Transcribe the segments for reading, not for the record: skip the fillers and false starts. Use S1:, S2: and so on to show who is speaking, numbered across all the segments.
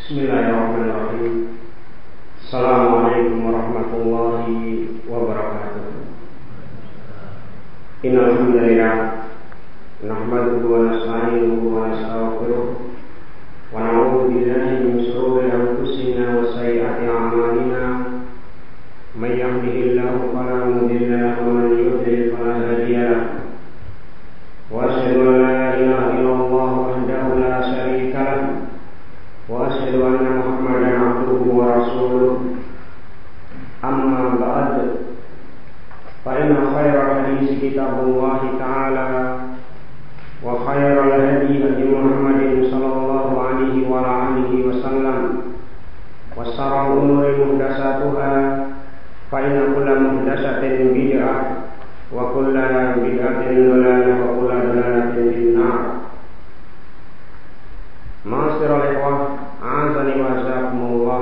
S1: Bismillahirrahmanirrahim. Assalamualaikum warahmatullahi wabarakatuh. Innal hamdalillah nahmaduhu wa nasta'inuhu wa nastaghfiruh wa na'udzu billahi min shururi anfusina wa sayyiati a'malina. May yahdihillahu fala mudilla lahu wa man yudlil fala hadiya lahu. Wa asyhadu an la ilaha illallah wahdahu la syarika lahu wa asyhadu anna Muhammadan abduhu wa rasuluh. Amma ba'd, fa inna khairal hadits kitabullah ta'ala wa khairal hadi hadi Muhammadin sallallahu alaihi wa alihi wasallam wa sharrul umuri muhdatsatuha fa inna kulla muhdatsatin bid'ah wa kulla bid'atin dhalalah wa kulla dhalalatin finnar. Ma'asyiral ikhwah, a'azani wa jazakumullah.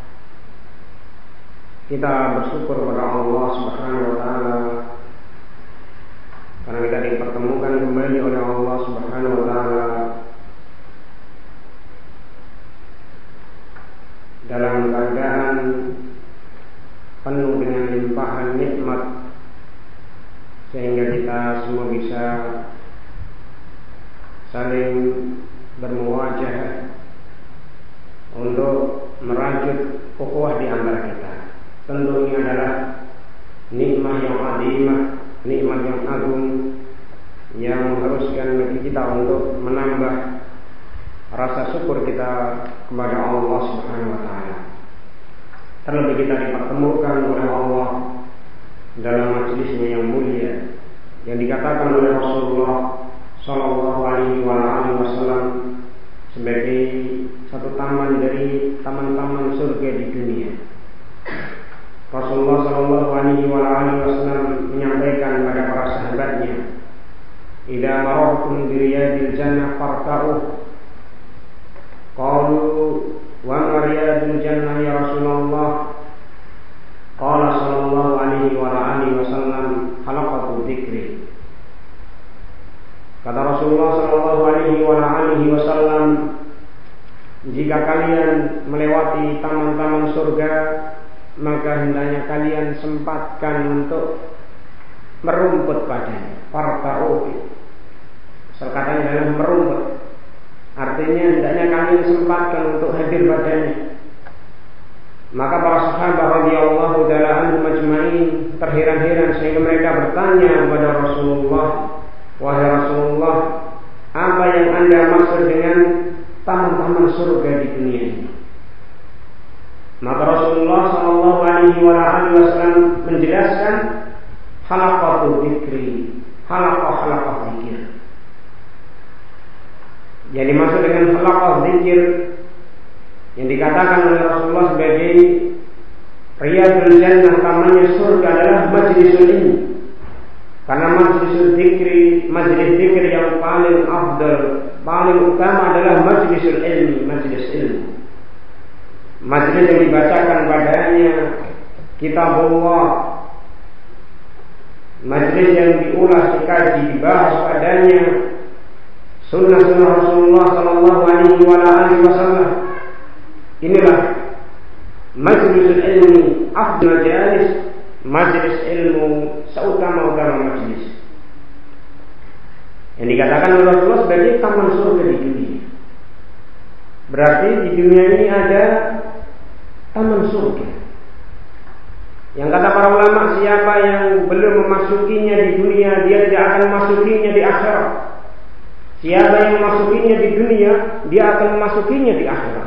S1: Kita bersyukur kepada Allah Subhanahu wa taala karena kita dipertemukan kembali oleh Allah Subhanahu wa taala dalam keadaan penuh dengan limpahan nikmat, sehingga kita semua bisa saling bermuwajah untuk merajut ukhuwah di antara kita. Tentu ini adalah nikmat yang azimah, nikmat yang agung yang mengharuskan bagi kita untuk menambah rasa syukur kita kepada Allah Subhanahu wa taala. Terlebih kita dipertemukan oleh Allah dalam majelisnya yang mulia, yang dikatakan oleh Rasulullah sallallahu alaihi wasallam sebagai satu taman dari taman-taman surga di dunia. Rasulullah sallallahu alaihi wasallam menyampaikan kepada para sahabatnya, "Idza marartum bi riyadil jannah farta'u." Qalu, "Wa ma riyadil jannah ya Rasulullah?" Qala sallallahu alaihi wasallam, "Halaqatu dzikri." Kata Rasulullah sallallahu alaihi wasallam, jika kalian melewati taman-taman surga, maka hendaknya kalian sempatkan untuk merumput padanya. Farta'u, katanya adalah merumput. Artinya hendaknya kalian sempatkan untuk hadir padanya. Maka para sahabat radhiyallahu ta'ala anhum ajma'in terheran-heran sehingga mereka bertanya kepada Rasulullah, "Wahai Rasulullah, apa yang Anda maksud dengan taman-taman surga di dunia ini?" Maka Rasulullah sallallahu alaihi wasallam menjelaskan, halaqatu dzikri, halaqah zikir. Yang dimaksud dengan halaqah zikir yang dikatakan oleh Rasulullah sebagai riyadul jannah, tamannya surga, adalah majlisul ilmi. Karena majlisul dzikri, majlis dzikir yang paling afdal, paling utama adalah majlisul ilmi, majlis ilmu. Majlis yang dibacakan padanya kitabullah, majlis yang diulas, dikaji, dibahas padanya sunnah-sunnah Rasulullah sallallahu alaihi wasallam. Inilah majlisul ilmi, afdal jalis, majlis ilmu seutama-utama majlis yang dikatakan oleh Rasulullah sebagai taman surga di dunia. Berarti di dunia ini ada taman surga yang kata para ulama, siapa yang belum memasukinya di dunia, dia tidak akan memasukinya di akhirat. Siapa yang memasukinya di dunia, dia akan memasukinya di akhirat.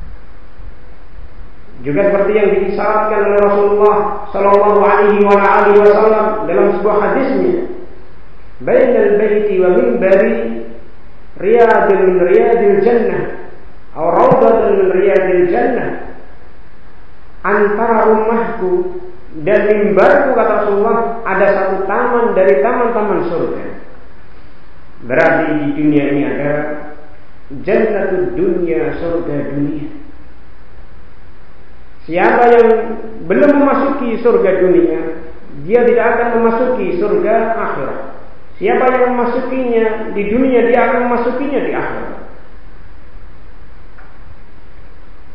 S1: Juga seperti yang disyaratkan oleh Rasulullah sallallahu alaihi wasallam dalam sebuah hadisnya, "Bainal baiti wa minbari riyadun min riyadil jannah atau raudhatun min riyadil jannah." Antara rumahku dan mimbarku, kata Rasulullah, ada satu taman dari taman-taman surga. Berarti di dunia ini ada jannatud dunya, surga dunia. Siapa yang belum memasuki surga dunia, dia tidak akan memasuki surga akhirat. Siapa yang memasukinya di dunia, dia akan memasukinya di akhirat.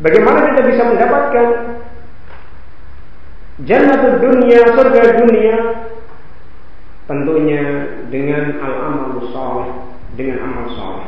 S1: Bagaimana kita bisa mendapatkan jannatul dunia, surga dunia? Tentunya dengan al-amal saleh, dengan amal saleh.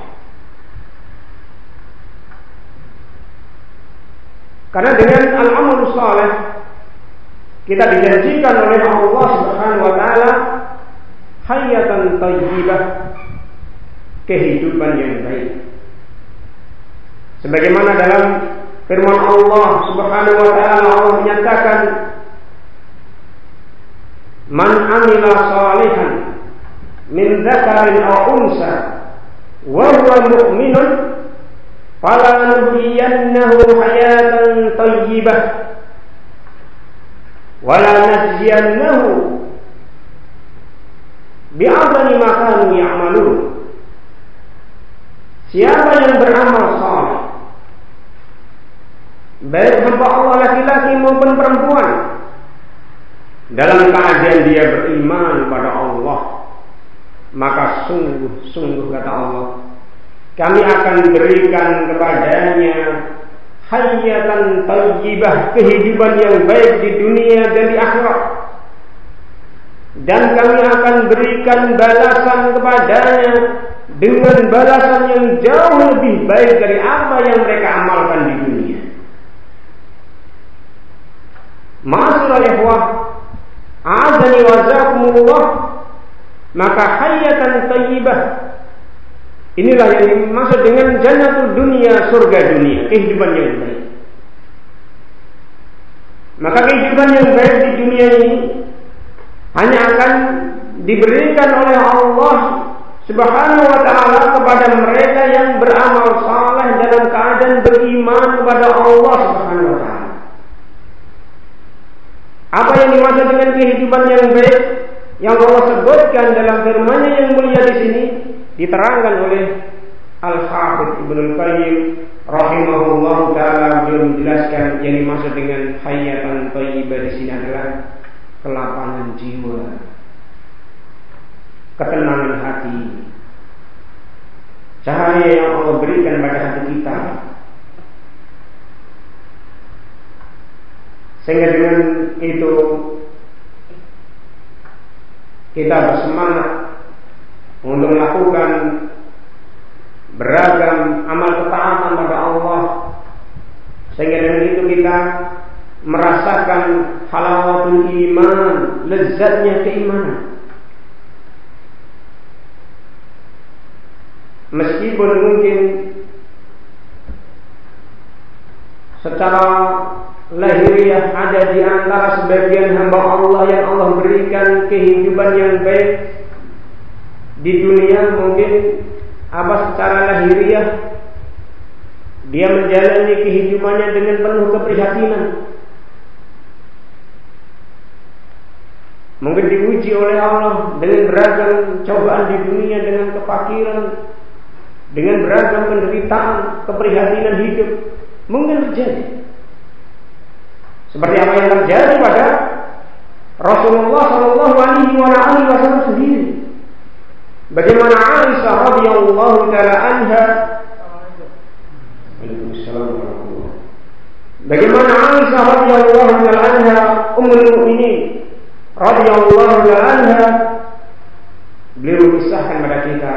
S1: Karena dengan al-amal saleh kita dijanjikan oleh Allah Subhanahu wa taala hayatan thayyibah, kehidupan yang baik. Sebagaimana dalam firman Allah Subhanahu wa taala, Allah menyatakan, "Man 'amila shalihan min dzakarin aw unsa wa huwa mu'minun falanuhyiyannahu hayatan thayyibah wa lanajziyannahu bi'adami ma kanu ya'malun." Siapa yang beramal saleh, baik hamba Allah laki-laki maupun perempuan, dalam keadaan dia beriman pada Allah, maka sungguh-sungguh kata Allah, kami akan berikan kepadanya hayatan thayyibah, kehidupan yang baik di dunia dan di akhirat. Dan kami akan berikan balasan kepadanya dengan balasan yang jauh lebih baik dari apa yang mereka amalkan di dunia. Ma'asyiral ikhwah, a'adzani wa ja'akumullah, maka hayatan thayyibah inilah yang dimaksud dengan jannatul dunia, surga dunia, kehidupan yang baik. Maka kehidupan yang baik di dunia ini hanya akan diberikan oleh Allah Subhanahu wa ta'ala kepada mereka yang beramal saleh dalam keadaan beriman kepada Allah Subhanahu wa ta'ala. Apa yang dimaksud dengan kehidupan yang baik yang Allah sebutkan dalam firman-Nya yang mulia di sini diterangkan oleh Al-Hafidz Ibnu Qayyim rahimahullah taala. Beliau menjelaskan yang dimaksud dengan hayatan thayyibah di sini adalah kelapangan jiwa, ketenangan hati, cahaya yang Allah berikan pada hati kita, sehingga dengan itu kita bersemangat untuk melakukan beragam amal ketaatan pada Allah, sehingga dengan itu kita merasakan halawatul iman, lezatnya keimanan. Meskipun mungkin secara lahiriah ada di antara sebagian hamba Allah yang Allah berikan kehidupan yang baik di dunia, mungkin secara lahiriah dia menjalani kehidupannya dengan penuh keprihatinan, mungkin diuji oleh Allah dengan beragam cobaan di dunia, dengan kefakiran, dengan beragam penderitaan, keprihatinan hidup, mungkin terjadi. Seperti apa yang terjadi pada Rasulullah Shallallahu Alaihi Wasallam sendiri. Bagaimana Aisyah radhiyallahu taala anha, bagaimana Aisyah radhiyallahu taala anha, ummul mukminin radhiyallahu taala anha, beliau kisahkan pada kita,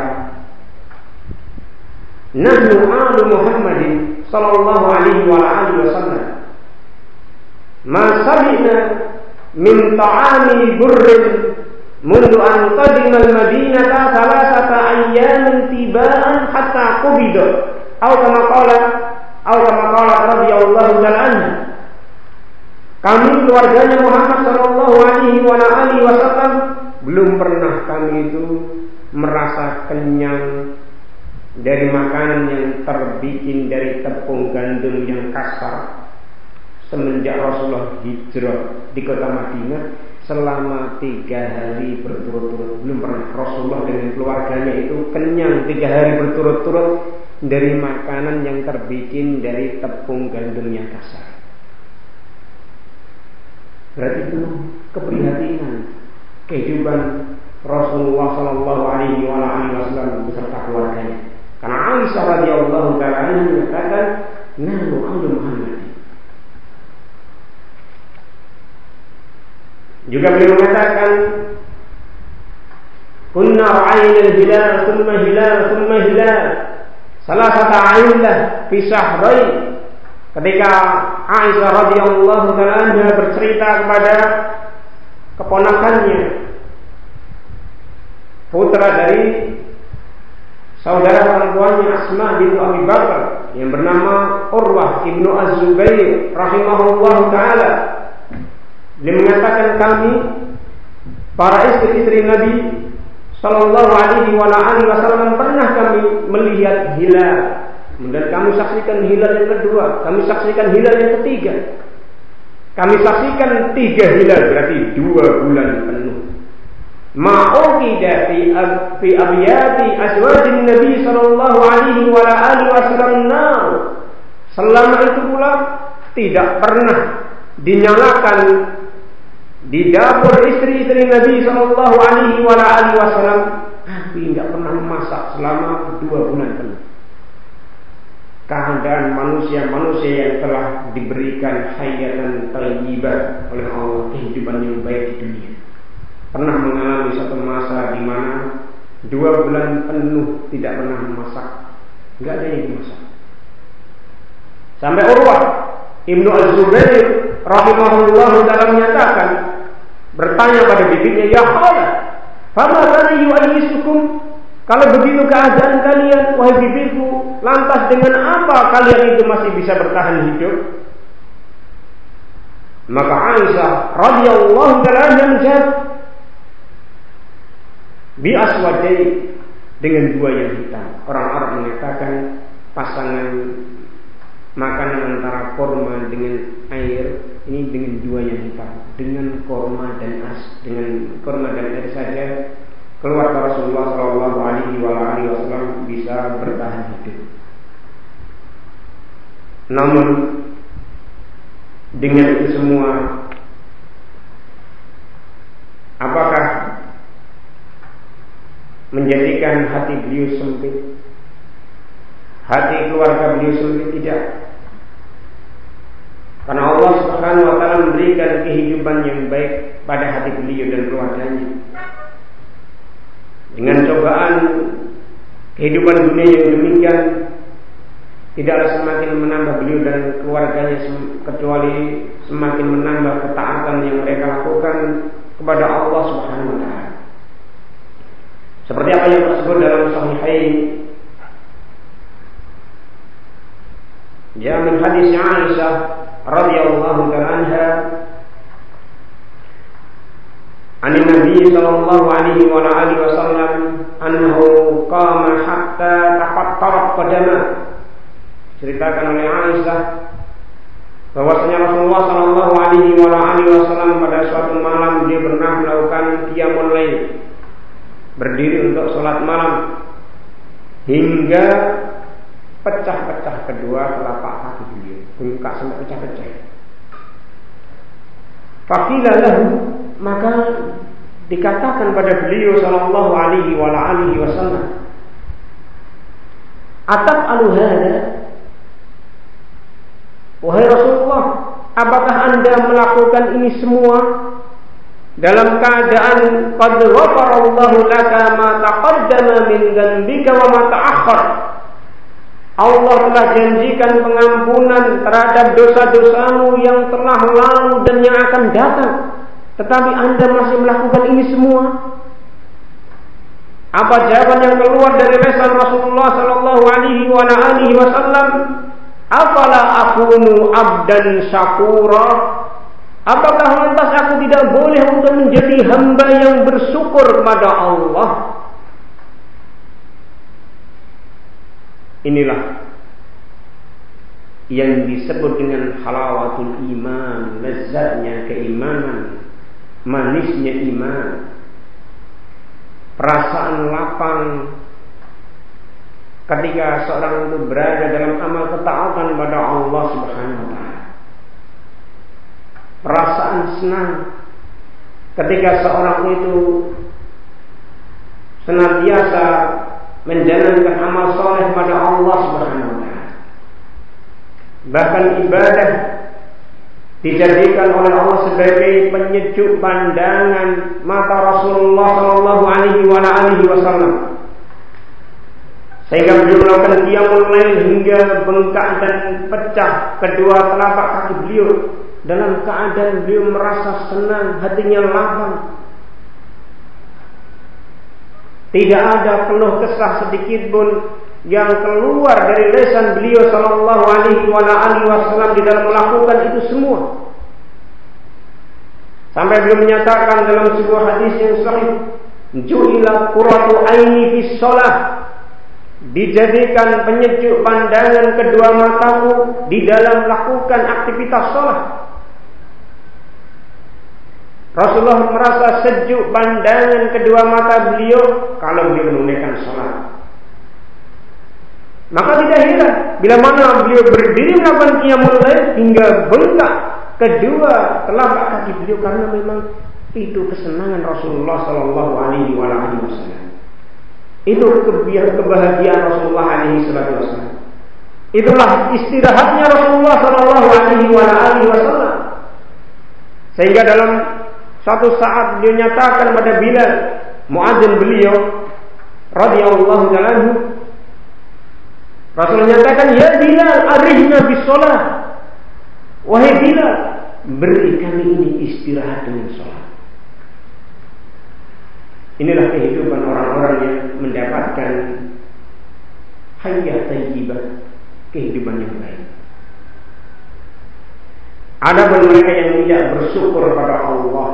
S1: nahnu alu Muhammadin sallallahu alaihi wasallam ma sabina min ta'ami burrin mundu an qadima al-madinata thalathata ayyamin tibaan hatta qubida atau kama qala radhiyallahu ta'ala anhu. Kami keluarganya Muhammad sallallahu alaihi wasallam belum pernah kami itu merasa kenyang dari makanan yang terbikin dari tepung gandum yang kasar semenjak Rasulullah hijrah di kota Madinah selama 3 hari berturut-turut. Belum pernah Rasulullah dengan keluarganya itu kenyang 3 hari berturut-turut dari makanan yang terbikin dari tepung gandum yang kasar. Berarti itu keprihatinan kehidupan Rasulullah Sallallahu Alaihi Wasallam beserta keluarganya. Karena Aisyah radhiyallahu taala mengatakan, nahnu ahlu Muhammad. Juga beliau mengatakan, kunna ra'ayna al-hilal thumma hilal salasata a'illah fi syahrain. Ketika Aisyah radhiyallahu ta'ala anha bercerita kepada keponakannya, putra dari saudara perempuannya Asma bintu Abi Bakar yang bernama Urwah ibnu Az-Zubair rahimahullahu ta'ala, dia mengatakan, kami para istri-istri Nabi sallallahu alaihi wasallam pernah kami melihat hilal, dan kami saksikan hilal yang kedua, kami saksikan hilal yang ketiga, kami saksikan 3 hilal, berarti 2 bulan penuh. Ma'uqida fi abyati azwajin Nabi sallallahu alaihi wasallam. Selama itu pula tidak pernah dinyalakan di dapur istri-istri Nabi sallallahu alaihi wasallam api, enggak pernah memasak selama 2 bulan penuh. Keadaan manusia-manusia yang telah diberikan hayatan thayyibah oleh Allah, kehidupan yang baik di dunia, pernah mengalami satu masa di mana 2 bulan penuh tidak pernah memasak, enggak ada yang dimasak. Sampai Urwah ibnu Az-Zubair rahimahullah ta'ala menyatakan, bertanya pada bibinya, ya khala, fama kana yu'ayyisukum, kalau begitu keadaan kalian wahai bibiku, lantas dengan apa kalian itu masih bisa bertahan hidup? Maka Aisyah radhiyallahu ta'ala anha menjawab, bi aswadai, dengan 2 yang hitam. Orang Arab mengatakan pasangan makanan antara korma dengan air ini dengan 2 yang hitam. Dengan korma dan air saja keluarga Rasulullah sallallahu alaihi wasallam bisa bertahan hidup. Namun dengan itu semua, apakah menjadikan hati beliau sempit, hati keluarga beliau sempit? Tidak. Karena Allah Subhanahu wa ta'ala memberikan kehidupan yang baik pada hati beliau dan keluarganya. Dengan cobaan kehidupan dunia yang demikian, tidaklah semakin menambah beliau dan keluarganya, kecuali semakin menambah ketaatan yang mereka lakukan kepada Allah Subhanahu wa ta'ala. Seperti apa yang tersebut dalam Sahihain, ya, min hadis Aisyah radhiyallahu ta'ala anha an Nabi sallallahu alaihi wasallam annahu qama hatta tafattarat qadama. Ceritakan oleh Aisyah bahwasanya Rasulullah sallallahu alaihi wasallam pada suatu malam dia pernah melakukan qiyamul lail, berdiri untuk salat malam hingga pecah-pecah kedua telapak kaki beliau, bengkak sampai pecah-pecah. Faqila lahu, maka dikatakan pada beliau sallallahu alaihi wasallam, ataf'alu hadza, wahai Rasulullah, apakah Anda melakukan ini semua dalam keadaan qad ghafarallahu laka ma taqaddama min dhanbika wa ma ta'akhkhar? Allah telah janjikan pengampunan terhadap dosa-dosamu yang telah lalu dan yang akan datang, tetapi Anda masih melakukan ini semua. Apa jawaban yang keluar dari lisan Rasulullah sallallahu alaihi wasallam? Afala akunu abdan syakura? Apakah lantas aku tidak boleh untuk menjadi hamba yang bersyukur kepada Allah? Inilah yang disebut dengan halawatul iman, lezatnya keimanan, manisnya iman, perasaan lapang ketika seorang itu berada dalam amal ketaatan pada Allah Subhanahu wa ta'ala. Perasaan senang ketika seorang itu senantiasa menjalankan amal soleh pada Allah Subhanahu wa ta'ala. Bahkan ibadah dijadikan oleh Allah sebagai penyejuk pandangan mata Rasulullah Shallallahu Alaihi Wasallam, sehingga beliau melakukan qiyamul lail hingga bengkak dan pecah kedua telapak kaki beliau dalam keadaan beliau merasa senang, hatinya lapang. Tidak ada keluh kesah sedikit pun yang keluar dari lisan beliau Sallallahu Alaihi Wasallam di dalam melakukan itu semua. Sampai beliau menyatakan dalam sebuah hadis yang sahih, "Ju'ila qurratu aini fis shalah." Dijadikan penyejuk pandangan kedua mataku di dalam melakukan aktivitas sholat. Rasulullah merasa sejuk pandangan kedua mata beliau kalau beliau menunaikan sholat. Maka tidak heran bila mana beliau berdiri melakukan qiyamul lail hingga bengkak kedua telapak kaki beliau, karena memang itu kesenangan Rasulullah Sallallahu Alaihi Wasallam. Itu kebahagiaan Rasulullah Alaihi Wasallam. Itulah istirahatnya Rasulullah Sallallahu Alaihi Wasallam. Sehingga dalam suatu saat beliau nyatakan pada Bilal, muadzin beliau radhiyallahu anhu, Rasul nyatakan, "Ya Bilal, arihna bis shalah." Wahai Bilal, beri kami ini istirahat dengan salat. Inilah kehidupan orang-orang yang mendapatkan hayat thayyibah, kehidupan yang baik. Ada mereka yang tidak bersyukur pada Allah.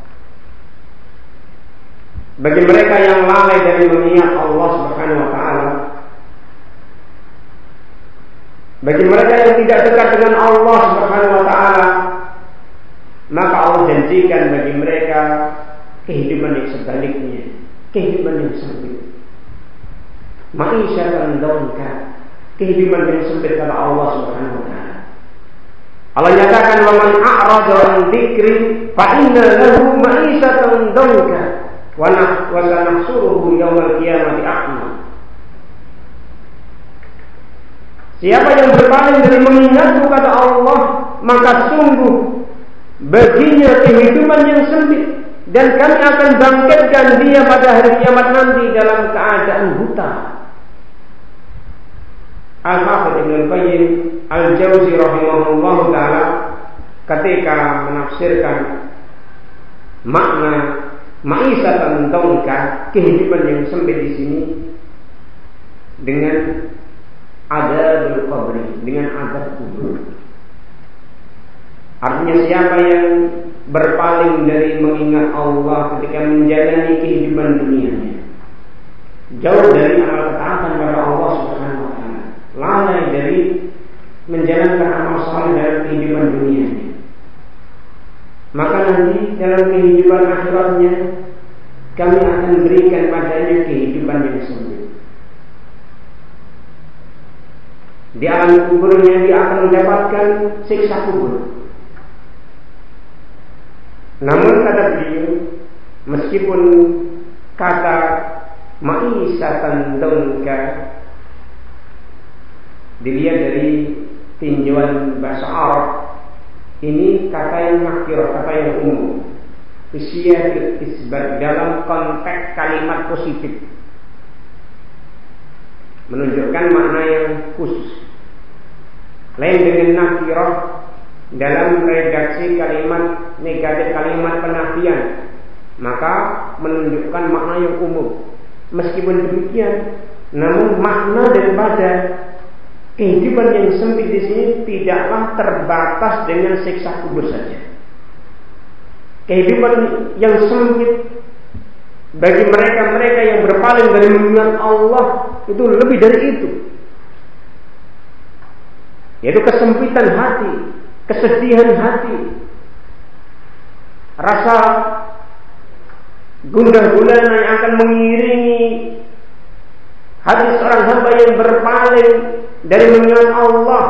S1: Bagi mereka yang lalai dari mengingat Allah Subhanahu wa taala, bagi mereka yang tidak dekat dengan Allah Subhanahu wa taala, maka Allah janjikan bagi mereka kehidupan yang sebaliknya, kehidupan yang sempit. Ma'isyatan dhanka, kehidupan yang sempit kata Allah Subhanahu wa taala. Allah nyatakan, "Wa man a'rada 'an dzikri fa inna lahu ma'isyatan dhanka wa sanahsuruhu yaumal qiyamati a'ma." Siapa yang berpaling dari mengingatku kata Allah, maka sungguh baginya kehidupan yang sempit, dan kami akan bangkitkan dia pada hari kiamat nanti dalam keadaan buta. Al-Hafidz Ibnu Qayyim Al-Jauzi rahimahullah taala ketika menafsirkan makna ma'isyatan dhanka, kehidupan yang sempit di sini, dengan adzabul qabri, dengan azab kubur. Artinya siapa yang berpaling dari mengingat Allah ketika menjalani kehidupan dunianya, jauh dari amal ketaatan pada Allah Subhanahu wa taala, lalai dari menjalankan amal saleh dalam kehidupan dunianya, maka nanti dalam kehidupan akhiratnya kami akan berikan padanya kehidupan yang sempit. Di alam kuburnya dia akan mendapatkan siksa kubur. Namun kata beliau, meskipun kata ma'isyatan dhanka dilihat dari tinjauan bahasa Arab, ini kata yang nakirah, kata yang umum, isyarat isbat, dalam konteks kalimat positif, menunjukkan makna yang khusus. Lain dengan nakirah dalam redaksi kalimat negatif, kalimat penafian, maka menunjukkan makna yang umum. Meskipun demikian, namun makna daripada kehidupan yang sempit di sini tidaklah terbatas dengan siksa kubur saja. Kehidupan yang sempit bagi mereka-mereka yang berpaling dari mengingat Allah itu lebih dari itu, yaitu kesempitan hati, kesedihan hati, rasa gundah gulana yang akan mengiringi hati seorang hamba yang berpaling dari mengingat Allah.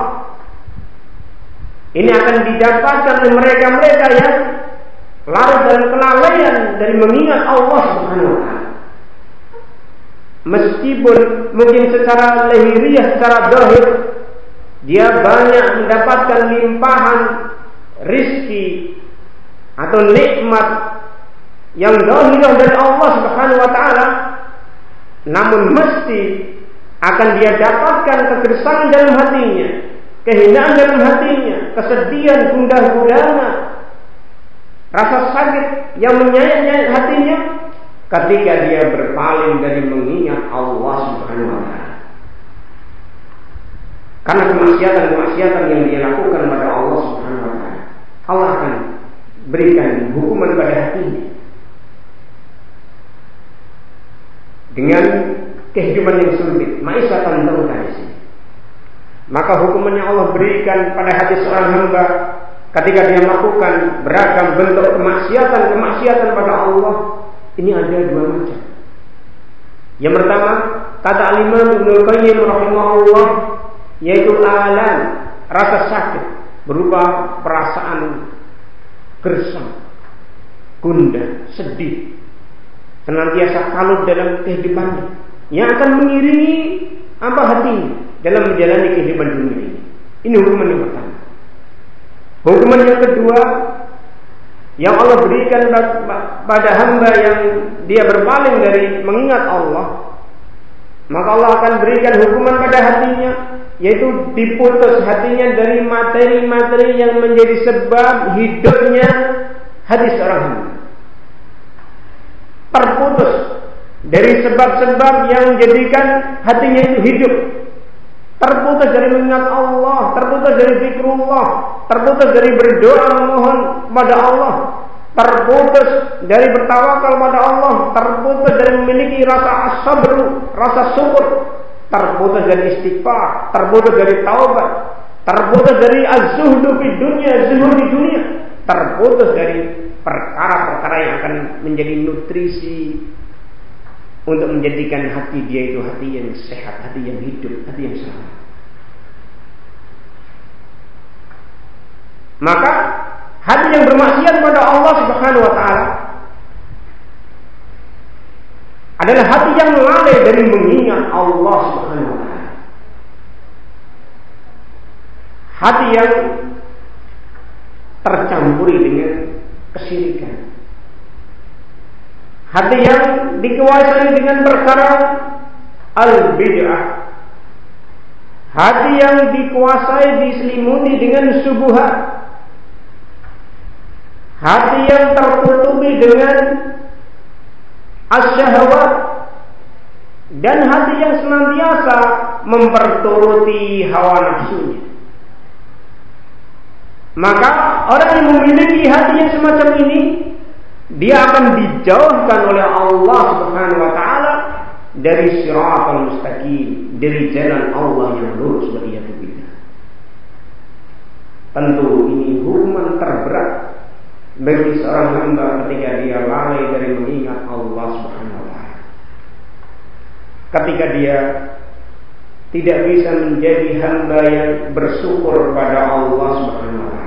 S1: Ini akan didapatkan oleh mereka-mereka yang larut dalam kelalaian dari mengingat Allah Subhanahu wa taala. Meskipun mungkin secara lahiriah, secara zahir dia banyak mendapatkan limpahan rizki atau nikmat yang zahirah dari Allah Subhanahu wa taala, namun mesti akan dia dapatkan kegersangan dalam hatinya, kehinaan dalam hatinya, kesedihan, gundah gulana, rasa sakit yang menyayat-nyayat hatinya ketika dia berpaling dari mengingat Allah Subhanahu wa taala. Karena kemaksiatan-kemaksiatan yang dia lakukan pada Allah Subhanahu wa taala, Allah akan berikan hukuman pada hatinya dengan kehidupan yang sulit, ma'isyatan dhanka di sini. Maka hukumannya Allah berikan pada hati seorang hamba ketika dia melakukan beragam bentuk kemaksiatan pada Allah. Ini ada dua macam. Yang pertama, kata Imam Ibnul Qayyim rahimahullah, yaitu alam, rasa sakit berupa perasaan gersang, gundah, sedih, senantiasa kalut dalam kehidupannya, yang akan mengiringi hatinya dalam menjalani kehidupan dunia ini. Ini hukuman yang pertama. Hukuman yang kedua yang Allah berikan pada hamba yang dia berpaling dari mengingat Allah, maka Allah akan berikan hukuman pada hatinya, yaitu diputus hatinya dari materi-materi yang menjadi sebab hidupnya hati seorang hamba. Terputus dari sebab-sebab yang menjadikan hatinya itu hidup. Terputus dari mengingat Allah, terputus dari zikrullah, terputus dari berdoa memohon kepada Allah, terputus dari bertawakal pada Allah, terputus dari memiliki rasa as-sabr, rasa syukur, terputus dari istighfar, terputus dari taubat, terputus dari az-zuhdu fi dunya, zuhud di dunia, terputus dari perkara-perkara yang akan menjadi nutrisi untuk menjadikan hati dia itu hati yang sehat, hati yang hidup, hati yang selamat. Maka hati yang bermaksiat pada Allah Subhanahu wa taala adalah hati yang lalai dari mengingat Allah Subhanahu wa taala. Hati yang tercampuri dengan kesyirikan. Hati yang dikuasai dengan perkara al-bid'ah. Hati yang dikuasai, diselimuti dengan syubhat. Hati yang tertutupi dengan asyahwat. Dan hati yang senantiasa memperturuti hawa nafsunya. Maka orang yang memiliki hati yang semacam ini, dia akan dijauhkan oleh Allah Subhanahu wa taala dari shiratal mustaqim, dari jalan Allah yang lurus. Tentu ini hukuman terberat bagi seorang hamba ketika dia lalai dari mengingat Allah Subhanahu wa taala. Ketika dia tidak bisa menjadi hamba yang bersyukur pada Allah Subhanahu wa taala,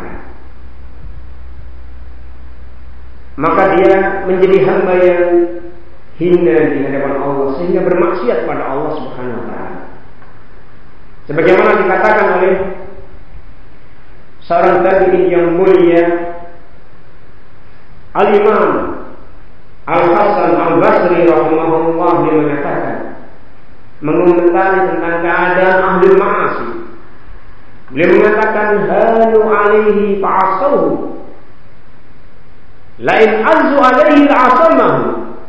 S1: maka dia menjadi hamba yang hina di hadapan Allah sehingga bermaksiat pada Allah Subhanahu wa taala. Sebagaimana dikatakan oleh seorang tabi'in yang mulia, Al-Imam Al-Hasan Al-Basri rahimahullah, dia mengatakan, mengomentari tentang keadaan ahli ma'asi. Beliau mengatakan, halu alaihi fa'asauhu, lain azu alaihi al-asamahu.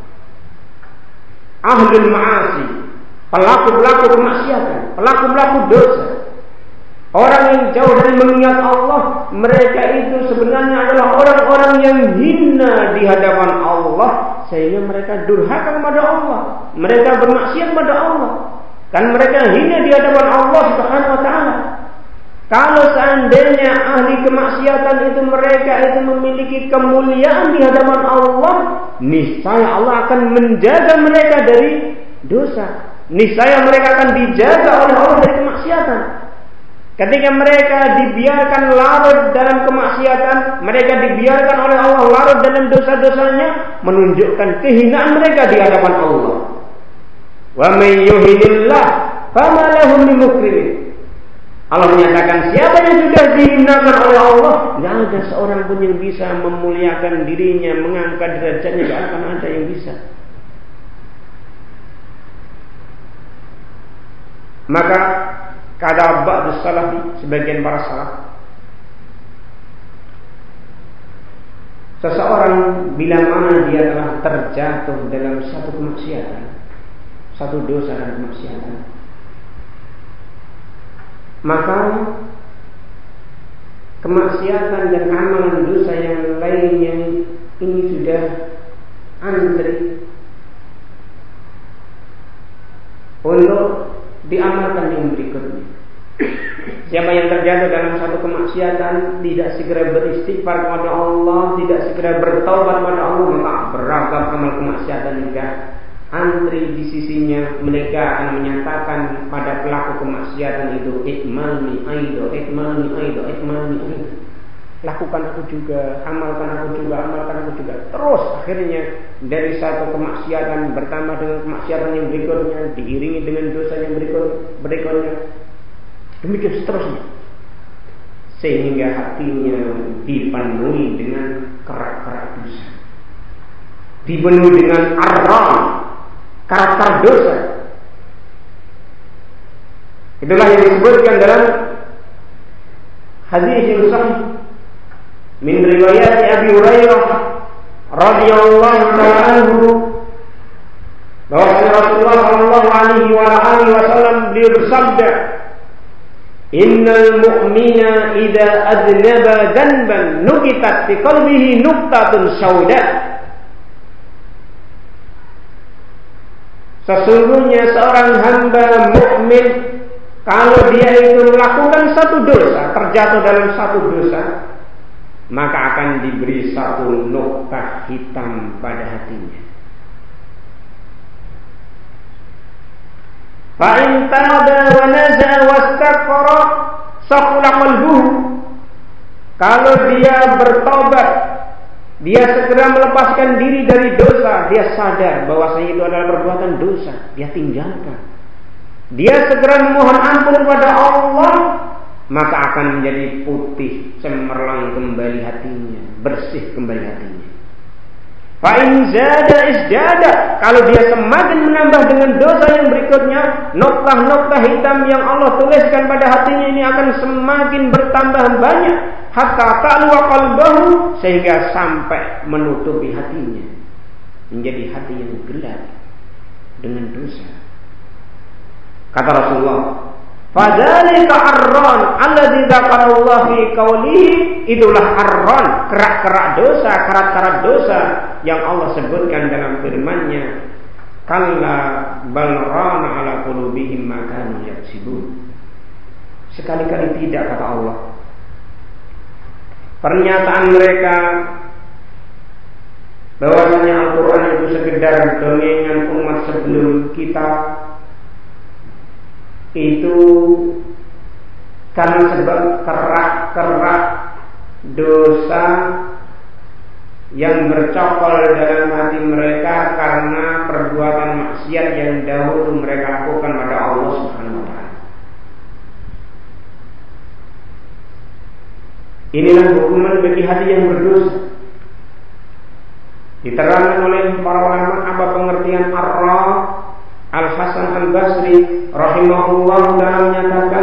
S1: Ahlul ma'asi, pelaku-pelaku kemaksiatan, pelaku-pelaku dosa, orang yang jauh dari mengingat Allah, mereka itu sebenarnya adalah orang-orang yang hina di hadapan Allah, sehingga mereka durhaka kepada Allah, mereka bermaksiat pada Allah, kan mereka hina di hadapan Allah Subhanahu wa taala. Kalau seandainya ahli kemaksiatan itu mereka itu memiliki kemuliaan di hadapan Allah, niscaya Allah akan menjaga mereka dari dosa. Niscaya mereka akan dijaga oleh Allah dari kemaksiatan. Ketika mereka dibiarkan larut dalam kemaksiatan, mereka dibiarkan oleh Allah larut dalam dosa-dosanya, menunjukkan kehinaan mereka di hadapan Allah. Wa may yuhinillah fama lahu min mukrim. Allah menyatakan siapa yang sudah dihinakan oleh Allah, nggak ada seorang pun yang bisa memuliakan dirinya, mengangkat derajatnya, nggak akan ada yang bisa. Maka kata ba'd salaf, sebagian para salaf, seseorang bila mana dia telah terjatuh dalam satu kemaksiatan, satu dosa dan kemaksiatan, maka kemaksiatan dan amalan dosa yang lainnya ini sudah antri untuk diamalkan yang berikutnya. Siapa yang terjatuh dalam satu kemaksiatan, tidak segera beristighfar kepada Allah, tidak segera bertaubat kepada Allah, maka beragam amal kemaksiatan juga antri di sisinya. Mereka akan menyatakan pada pelaku kemaksiatan itu, ikmalni aido, ikmalni aido, ikmalni aido. Lakukan aku juga, amalkan aku juga, amalkan aku juga. Terus akhirnya dari satu kemaksiatan bertambah dengan kemaksiatan yang berikutnya, diiringi dengan dosa yang berikutnya. Demikian seterusnya. Sehingga hatinya dipenuhi dengan kerak-kerak dosa. Dipenuhi dengan arram, karakter dosa. Itulah yang disebutkan dalam hadis yang sahih min riwayat Abi Hurairah radhiyallahu ta'ala anhu, bahwa Rasulullah sallallahu alaihi wasallam beliau bersabda, innal mu'mina idza adnaba dhanban nukitat fi qalbihi nuqtatun sauda. Sesungguhnya seorang hamba mukmin kalau dia itu melakukan satu dosa, terjatuh dalam satu dosa, maka akan diberi satu noktah hitam pada hatinya. Fa in taba wa naza'a wastaqara saqula qalbuhu. Kalau dia bertobat, dia segera melepaskan diri dari dosa, dia sadar bahwasanya itu adalah perbuatan dosa, dia tinggalkan. Dia segera memohon ampun kepada Allah, maka akan menjadi putih cemerlang kembali hatinya, bersih kembali hatinya. Fa in zada isdada, kalau dia semakin menambah dengan dosa yang berikutnya, noktah-noktah hitam yang Allah tuliskan pada hatinya ini akan semakin bertambah banyak, hatta ta'luwa qalbahu, sehingga sampai menutupi hatinya, menjadi hati yang gelap dengan dosa. Kata Rasulullah, fadzalika arran alladzi dzakarallahu fi qaulihi, itulah arran, kerak-kerak dosa, karat-karat dosa yang Allah sebutkan dalam firman-Nya, kalla bal rana ala qulubihim ma kanu yaksibun. Sekali-kali tidak, kata Allah. Pernyataan mereka bahwasanya Al-Qur'an itu sekedar dongeng umat sebelum kita, itu karena sebab kerak-kerak dosa yang bercokol dalam hati mereka karena perbuatan maksiat yang dahulu mereka lakukan pada Allah Subhanahu wa ta'ala. Inilah hukuman bagi hati yang berdosa. Diterangkan oleh para ulama apa pengertian ar-ra. Al-Hasan Al-Basri rahimahullah ta'ala menyatakan,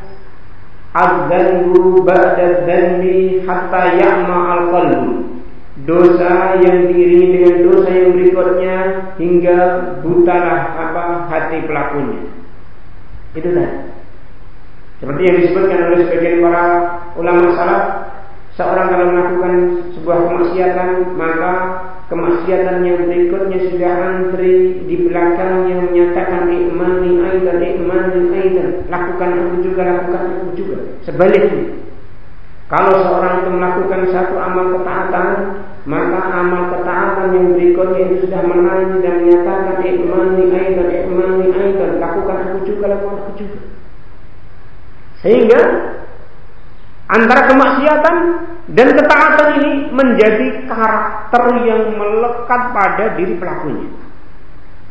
S1: adzanbu ba'da dzanbi hatta ya'ma al-qalbu. Dosa yang diiringi dengan dosa yang berikutnya hingga butalah hati pelakunya. Itu tadi. Seperti yang disebutkan oleh sebagian para ulama salaf, seorang kalau melakukan sebuah kemaksiatan, maka kemaksiatan yang berikutnya sudah antri di belakangnya menyatakan ikmani aidan, lakukan aku juga, lakukan aku juga. Sebaliknya, kalau seorang itu melakukan satu amal ketaatan, maka amal ketaatan yang berikutnya itu sudah menanti dan menyatakan ikmani aidan, lakukan aku juga, lakukan aku juga. Sehingga antara kemaksiatan dan ketaatan ini menjadi karakter yang melekat pada diri pelakunya.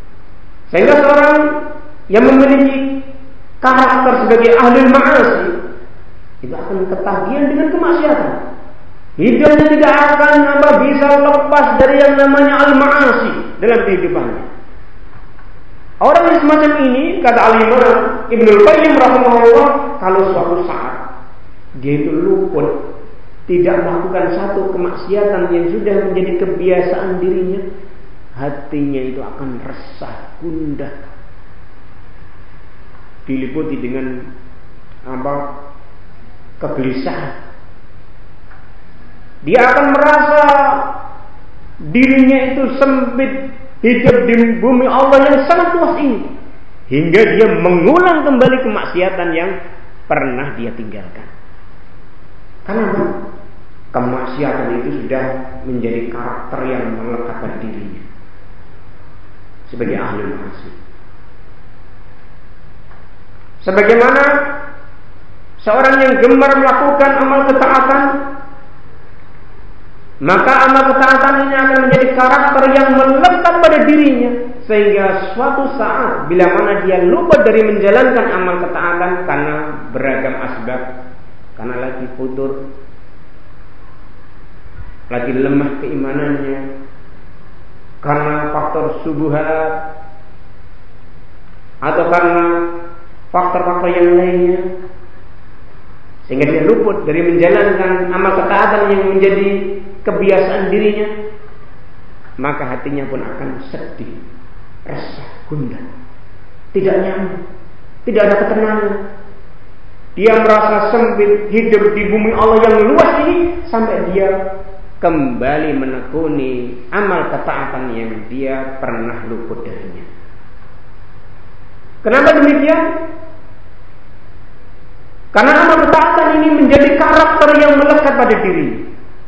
S1: Sehingga seorang yang memiliki karakter sebagai ahli ma'asi, itu akan ketagihan dengan kemaksiatan. Hidupnya tidak akan bisa lepas dari yang namanya al-ma'asi dalam kehidupannya. Orang yang semacam ini, kata Al-Imam Ibnul Qayyim rahimahullah, kalau suatu saat dia itu luput, tidak melakukan satu kemaksiatan yang sudah menjadi kebiasaan dirinya, hatinya itu akan resah, gundah, diliputi dengan kegelisahan. Dia akan merasa dirinya itu sempit, hidup di bumi Allah yang sangat luas ini, hingga dia mengulang kembali kemaksiatan yang pernah dia tinggalkan. Karena kemaksiatan itu sudah menjadi karakter yang melekat pada dirinya sebagai ahli maksiat. Sebagaimana seorang yang gemar melakukan amal ketaatan, maka amal ketaatan ini akan menjadi karakter yang melekat pada dirinya, sehingga suatu saat bila mana dia lupa dari menjalankan amal ketaatan karena beragam asbab, karena lagi futur, lagi lemah keimanannya, karena faktor syubhat, atau karena faktor-faktor yang lainnya, sehingga dia luput dari menjalankan amal ketaatan yang menjadi kebiasaan dirinya, maka hatinya pun akan sedih, resah, gundah, tidak nyaman, tidak ada ketenangan. Dia merasa sempit hidup di bumi Allah yang luas ini, sampai dia kembali menekuni amal ketaatan yang dia pernah luput darinya. Kenapa demikian? Karena amal ketaatan ini menjadi karakter yang melekat pada dirinya.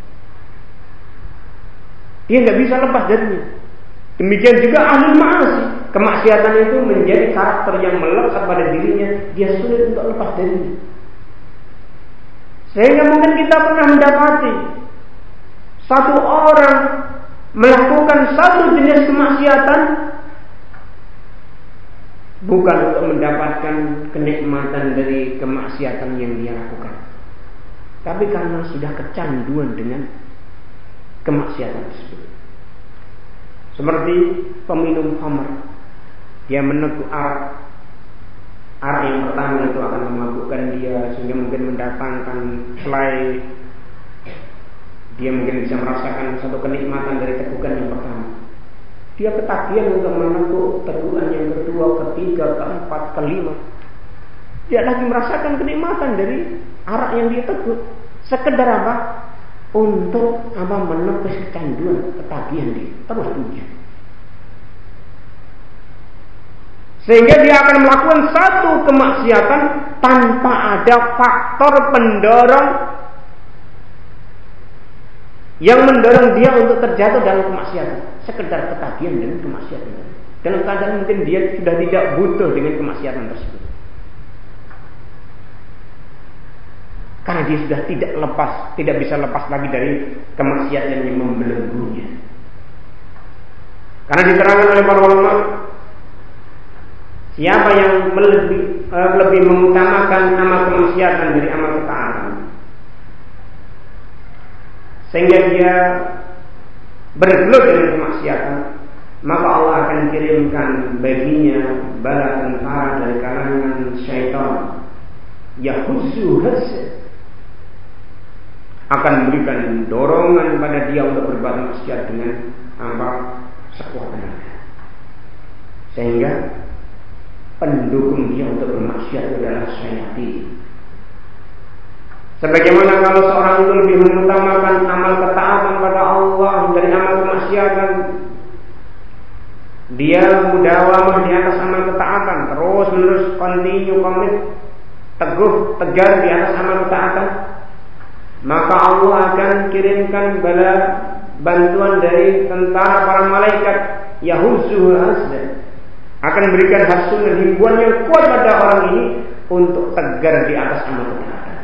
S1: Dia nggak bisa lepas darinya. Demikian juga ahli ma'asi, kemaksiatan itu menjadi karakter yang melekat pada dirinya. Dia sulit untuk lepas darinya. Sehingga mungkin kita pernah mendapati satu orang melakukan satu jenis kemaksiatan bukan untuk mendapatkan kenikmatan dari kemaksiatan yang dia lakukan, tapi karena sudah kecanduan dengan kemaksiatan tersebut. Seperti peminum khamr, dia meneguk arak. Arak yang pertama itu akan memabukkan dia, sehingga mungkin mendatangkan selain dia mungkin bisa merasakan satu kenikmatan dari tegukan yang pertama. Dia ketagihan untuk meneguk tegukan yang kedua, ketiga, keempat, kelima. Dia lagi merasakan kenikmatan dari arak yang dia teguk. Sekedar apa? Untuk menepis kecanduan, ketagihan dia terus punya. Sehingga dia akan melakukan satu kemaksiatan tanpa ada faktor pendorong yang mendorong dia untuk terjatuh dalam kemaksiatan. Sekedar ketagihan dengan kemaksiatan. Dalam keadaan mungkin dia sudah tidak butuh dengan kemaksiatan tersebut. Karena dia sudah tidak bisa lepas lagi dari kemaksiatan yang membelenggunya. Karena diterangkan oleh para ulama, siapa yang lebih mengutamakan amal kemaksiatan dari amal ketaatan, sehingga dia bergelut dengan kemaksiatan, maka Allah akan kirimkan baginya bala tentara dari kalangan syaitan, yahuzzu hassa, akan memberikan dorongan pada dia untuk berbuat maksiat dengan sekuat tenaga, sehingga pendukung dia untuk bermaksiat adalah syaitan. Sebagaimana kalau seorang itu lebih mengutamakan amal ketaatan pada Allah dari amal kemaksiatan, dia mudawamah di atas amal ketaatan, terus menerus continue komit, teguh tegar di atas amal ketaatan, maka Allah akan kirimkan bala bantuan dari tentara para malaikat yahuzzuhul asda, akan memberikan hasil dan himbauan yang kuat pada orang ini untuk tegar di atas amal ketaatan,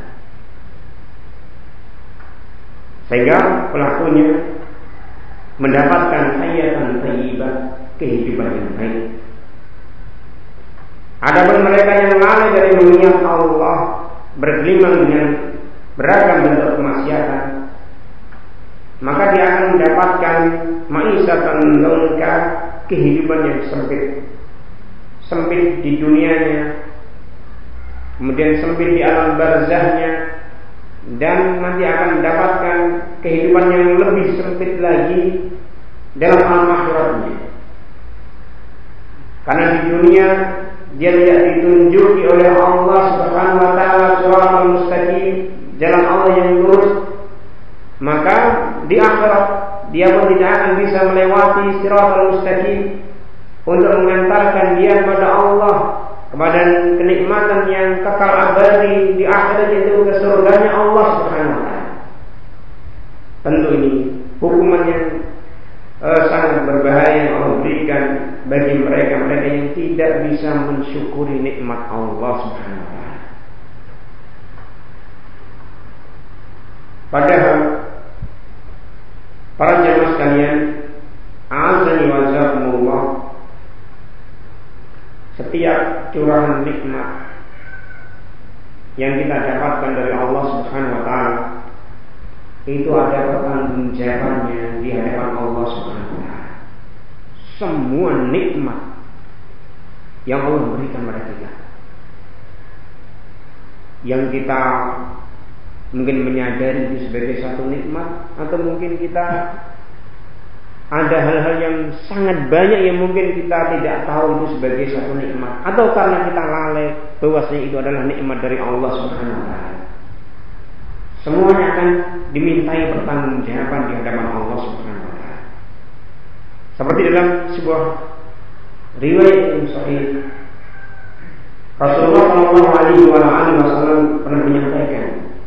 S1: sehingga pelakunya mendapatkan hayatan thayyibah, kehidupan yang baik. Adapun mereka yang lalai dari mengingat Allah, bergelimang dengan beragam bentuk kemaksiatan, maka dia akan mendapatkan ma'isatan dongka, kehidupan yang sempit di dunianya, kemudian sempit di alam barzahnya, dan nanti akan mendapatkan kehidupan yang lebih sempit lagi dalam alam akhiratnya. Karena di dunia dia tidak ditunjuki oleh Allah Subhanahu wa taala shiratal mustaqim, jalan Allah yang lurus, maka di akhirat dia pun tidak akan bisa melewati shiratal mustaqim untuk mengantarkan dia kepada Allah, kepada kenikmatan yang kekal abadi di akhirat, itu ke surganya Allah Subhanahu wa taala. Tentu ini hukuman yang sangat berbahaya yang Allah berikan bagi mereka yang tidak bisa mensyukuri nikmat Allah Subhanahu wa taala. Padahal para jemaah sekalian, azani wa jazakumullah, setiap curahan nikmat yang kita dapatkan dari Allah Subhanahu wa taala itu ada pertanggungjawabannya di hadapan Allah Subhanahu wa taala. Semua nikmat yang Allah berikan pada kita, yang kita mungkin menyadari itu sebagai satu nikmat, atau mungkin kita ada hal-hal yang sangat banyak yang mungkin kita tidak tahu itu sebagai satu nikmat, atau karena kita lalai bahwasanya itu adalah nikmat dari Allah Subhanahu wa taala. Semuanya akan dimintai pertanggungjawaban di hadapan Allah Subhanahu wa taala. Seperti dalam sebuah riwayat yang sahih, Rasulullah sallallahu alaihi wasallam pernah menyampaikan,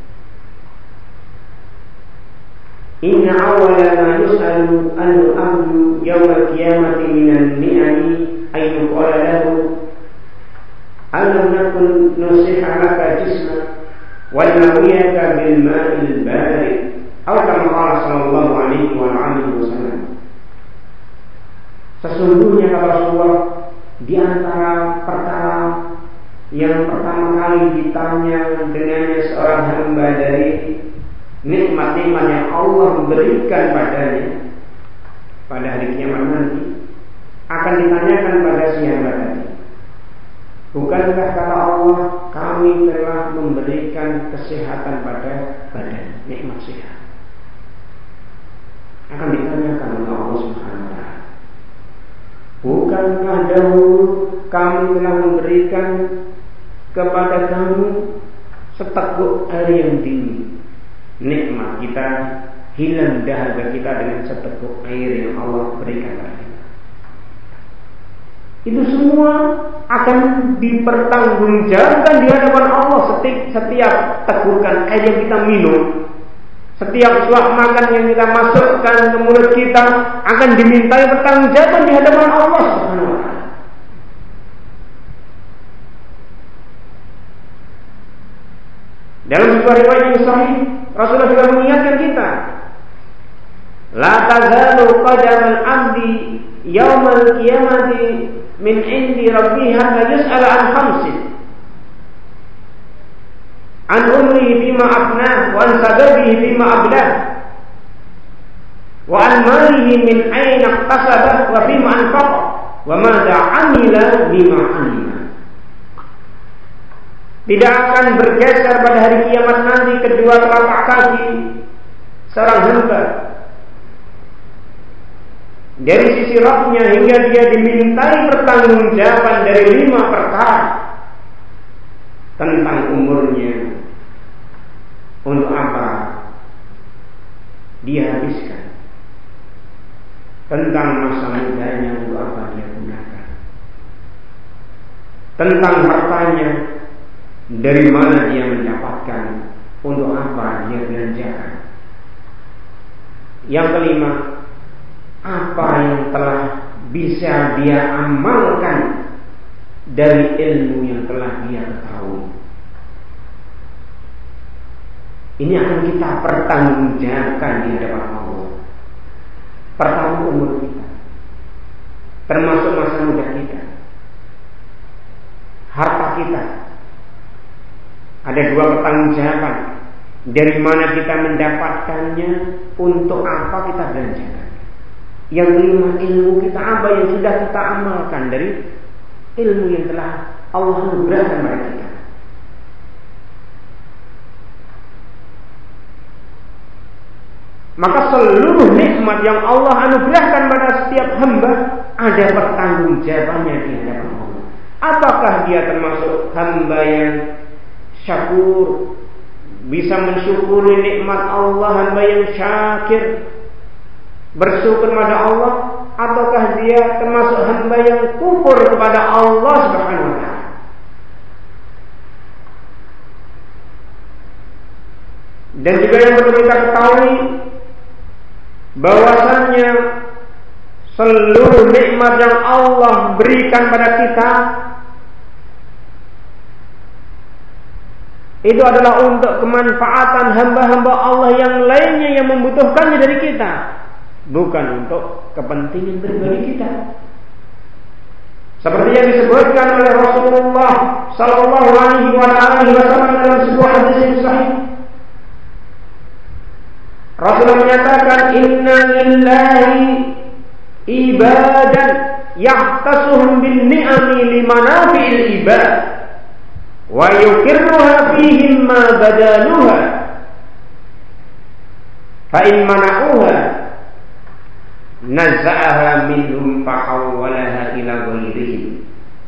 S1: inna awwala ma yus'alu al-'abdu yawmal qiyamati minan ni'ami ay yuqala lahu alam nakun nusiha laka jismak wa nawiyaka bil ma'il barid, atau kama qala sallallahu alaihi wasallam. Sesungguhnya kata Rasulullah, di antara perkara yang pertama kali ditanya dengannya seorang hamba dari nikmat-nikmat yang Allah berikan padanya pada hari kiamat nanti, akan ditanyakan pada si hamba tadi, bukankah kata Allah, kami telah memberikan kesehatan pada badan, nikmat sehat. Akan ditanyakan oleh Allah Subhanahu wa taala, bukankah dahulu kami telah memberikan kepada kamu seteguk air yang dingin? Nikmat kita hilang dahaga kita dengan seteguk air yang Allah berikan kepada kita. Itu semua akan dipertanggungjawabkan di hadapan Allah. Setiap tegukan air yang kita minum, setiap suap makan yang kita masukkan ke mulut kita akan dimintai pertanggungjawaban di hadapan Allah Subhanahu wa taala. Dalam sebuah riwayat yang sahih, Rasulullah juga mengingatkan kita, la tazalu qadamal 'abdi yaumal qiyamati min 'indi rabbih hatta yus'ala an khamsin, an umrihi bima afnah, wa an sababihi bima ablah, wa an malihi min aina iktasabah, wa bima anfaqa, wa madza 'amila bima 'alima. Tidak akan bergeser pada hari kiamat nanti kedua telapak kaki seorang hamba dari sisi Rabbnya hingga dia dimintai pertanggungjawaban dari 5 perkara tentang umurnya, untuk apa dia habiskan, tentang masa mudanya untuk apa dia gunakan, tentang hartanya, dari mana dia mendapatkan, untuk apa dia belanjakan. Yang kelima, apa yang telah bisa dia amalkan dari ilmu yang telah dia ketahui. Ini akan kita pertanggungjawabkan di hadapan Allah. Pertama, umur kita, termasuk masa muda kita, harta kita. Ada dua pertanggungjawaban. Dari mana kita mendapatkannya, untuk apa kita belanjakan. Yang kelima, ilmu kita apa yang sudah kita amalkan dari ilmu yang telah Allah anugerahkan kepada kita. Maka seluruh nikmat yang Allah anugerahkan pada setiap hamba ada pertanggungjawabannya di hadapan Allah. Apakah dia termasuk hamba yang syakur, bisa mensyukuri nikmat Allah, hamba yang syakir, bersyukur kepada Allah, ataukah dia termasuk hamba yang kufur kepada Allah Subhanahu wa taala? Dan juga yang perlu kita ketahui bahwasannya seluruh nikmat yang Allah berikan pada kita itu adalah untuk kemanfaatan hamba-hamba Allah yang lainnya yang membutuhkannya dari kita, bukan untuk kepentingan pribadi kita. Seperti yang disebutkan oleh Rasulullah sallallahu alaihi wasallam dalam sebuah hadis yang sahih. Rasulullah menyatakan, "Inna lillahi ibadan yahtasuhum bin ni'ami limanafi'il ibad wa yukirruha fihim ma badaluha fa in mana'uha naza'aha minhum fahawwalaha ila ghairihim."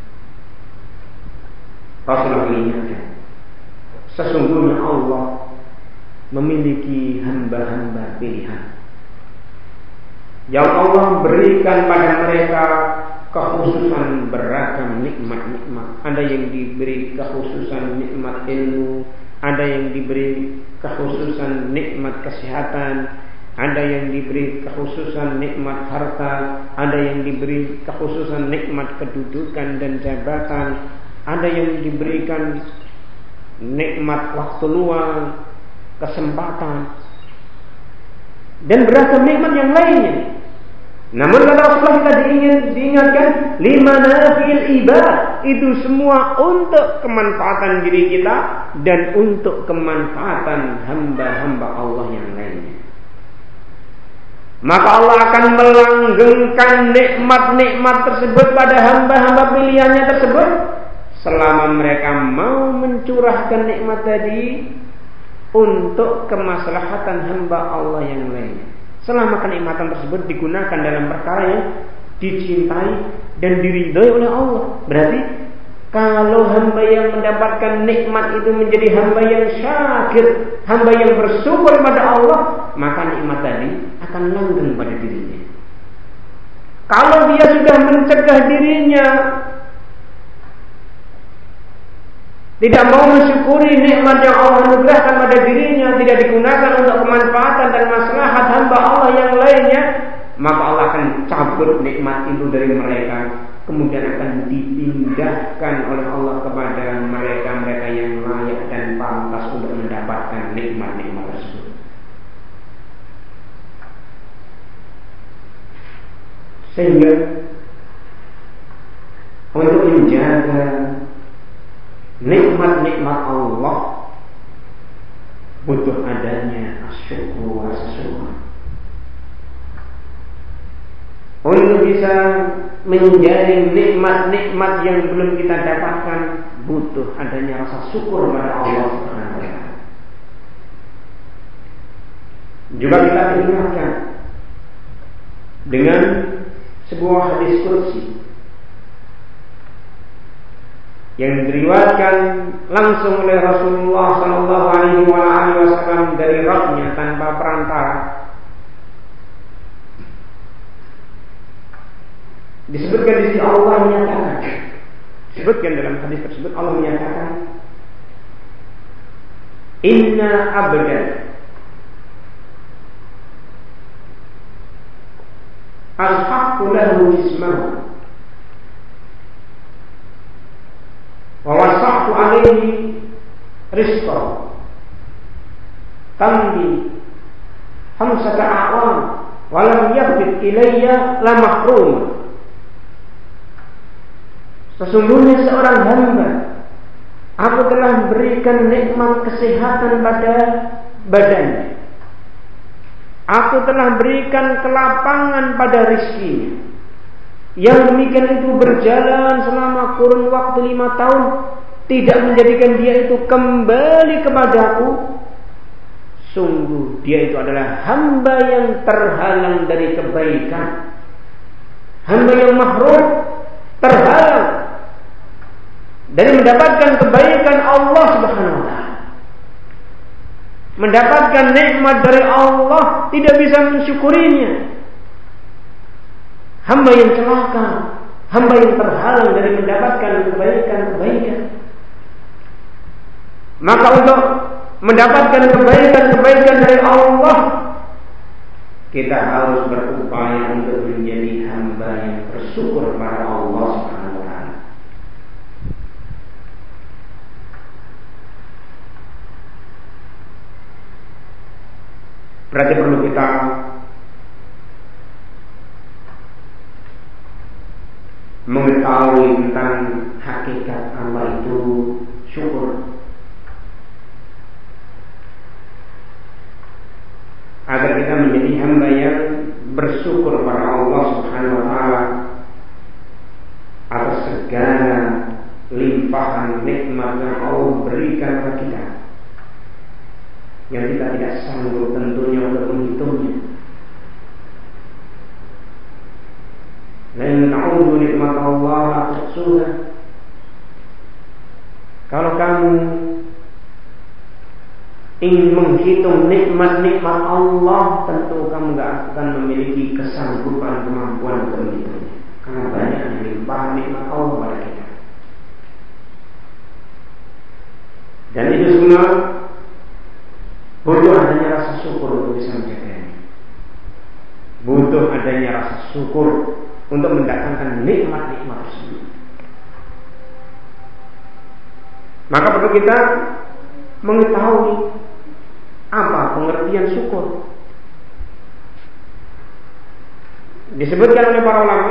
S1: Rasulullah mengingatkan, sesungguhnya Allah memiliki hamba-hamba pilihan yang Allah berikan pada mereka kekhususan beragam nikmat-nikmat. Ada yang diberi kekhususan nikmat ilmu, ada yang diberi kekhususan nikmat kesehatan, ada yang diberi kekhususan nikmat harta, ada yang diberi kekhususan nikmat kedudukan dan jabatan, ada yang diberikan nikmat waktu luang, kesempatan, dan beragam nikmat yang lainnya. Namun kata Rasulullah kita diingatkan, limanafi'il ibad, itu semua untuk kemanfaatan diri kita dan untuk kemanfaatan hamba-hamba Allah yang lainnya. Maka Allah akan melanggengkan nikmat-nikmat tersebut pada hamba-hamba pilihannya tersebut selama mereka mau mencurahkan nikmat tadi untuk kemaslahatan hamba Allah yang lainnya. Selama kenikmatan tersebut digunakan dalam perkara yang dicintai dan diridhai oleh Allah. Berarti kalau hamba yang mendapatkan nikmat itu menjadi hamba yang syakir, hamba yang bersyukur kepada Allah, maka nikmat tadi akan langgeng pada dirinya. Kalau dia sudah mencegah dirinya, tidak mau mensyukuri nikmat yang Allah anugerahkan pada dirinya, tidak digunakan untuk kemanfaatan dan maslahat hamba Allah yang lainnya, maka Allah akan cabut nikmat itu dari mereka, kemudian akan dipindahkan oleh Allah kepada mereka-mereka yang layak dan pantas untuk mendapatkan nikmat-nikmat tersebut. Sehingga untuk menjaga nikmat-nikmat Allah butuh adanya asyukur, rasa syukur. Untuk bisa menjaring nikmat-nikmat yang belum kita dapatkan, butuh adanya rasa syukur kepada Allah Subhanahu wa taala. Juga kita ingatkan dengan sebuah hadis qudsi yang diriwayatkan langsung oleh Rasulullah sallallahu alaihi wasallam dari Rabbnya tanpa perantara. Disebutkan di sini Allah menyatakan, disebutkan dalam hadis tersebut Allah menyatakan, "Inna abdan al-haqqu lahu jismahu wa wasa'tu alaihi rizqahu tamdi khamsata a'wam wa lam yaqbid ilayya la mahrum." Sesungguhnya seorang hamba Aku telah berikan nikmat kesehatan pada badannya. Aku telah berikan kelapangan pada rizkinya. Yang demikian itu berjalan selama kurun waktu 5 tahun, tidak menjadikan dia itu kembali kepadaku. Sungguh dia itu adalah hamba yang terhalang dari kebaikan, hamba yang mahrum, terhalang dari mendapatkan kebaikan Allah Subhanahu wa ta'ala. Mendapatkan nikmat dari Allah, tidak bisa mensyukurinya. Hamba yang celaka, hamba yang terhalang dari mendapatkan kebaikan-kebaikan. Maka untuk mendapatkan kebaikan-kebaikan dari Allah, kita harus berupaya untuk menjadi hamba yang bersyukur pada Allah Subhanahu wa ta'ala. Berarti perlu kita mengetahui tentang hakikat apa itu syukur, agar kita menjadi hamba yang bersyukur pada Allah Subhanahu wa ta'ala atas segala limpahan nikmat yang Allah berikan kepada kita, yang kita tidak sanggup tentunya untuk menghitungnya. Lan ta'udu nikmat Allah tuhsuha. Kalau kamu ingin menghitung nikmat-nikmat Allah, tentu kamu tidak akan memiliki kesanggupan, kemampuan untuk menghitungnya, karena banyaknya limpahan nikmat Allah pada kita. Dan itu semua butuh adanya rasa syukur untuk bisa menjaganya. Butuh adanya rasa syukur untuk mendatangkan nikmat-nikmat tersebut. Maka perlu kita mengetahui apa pengertian syukur. Disebutkan oleh para ulama,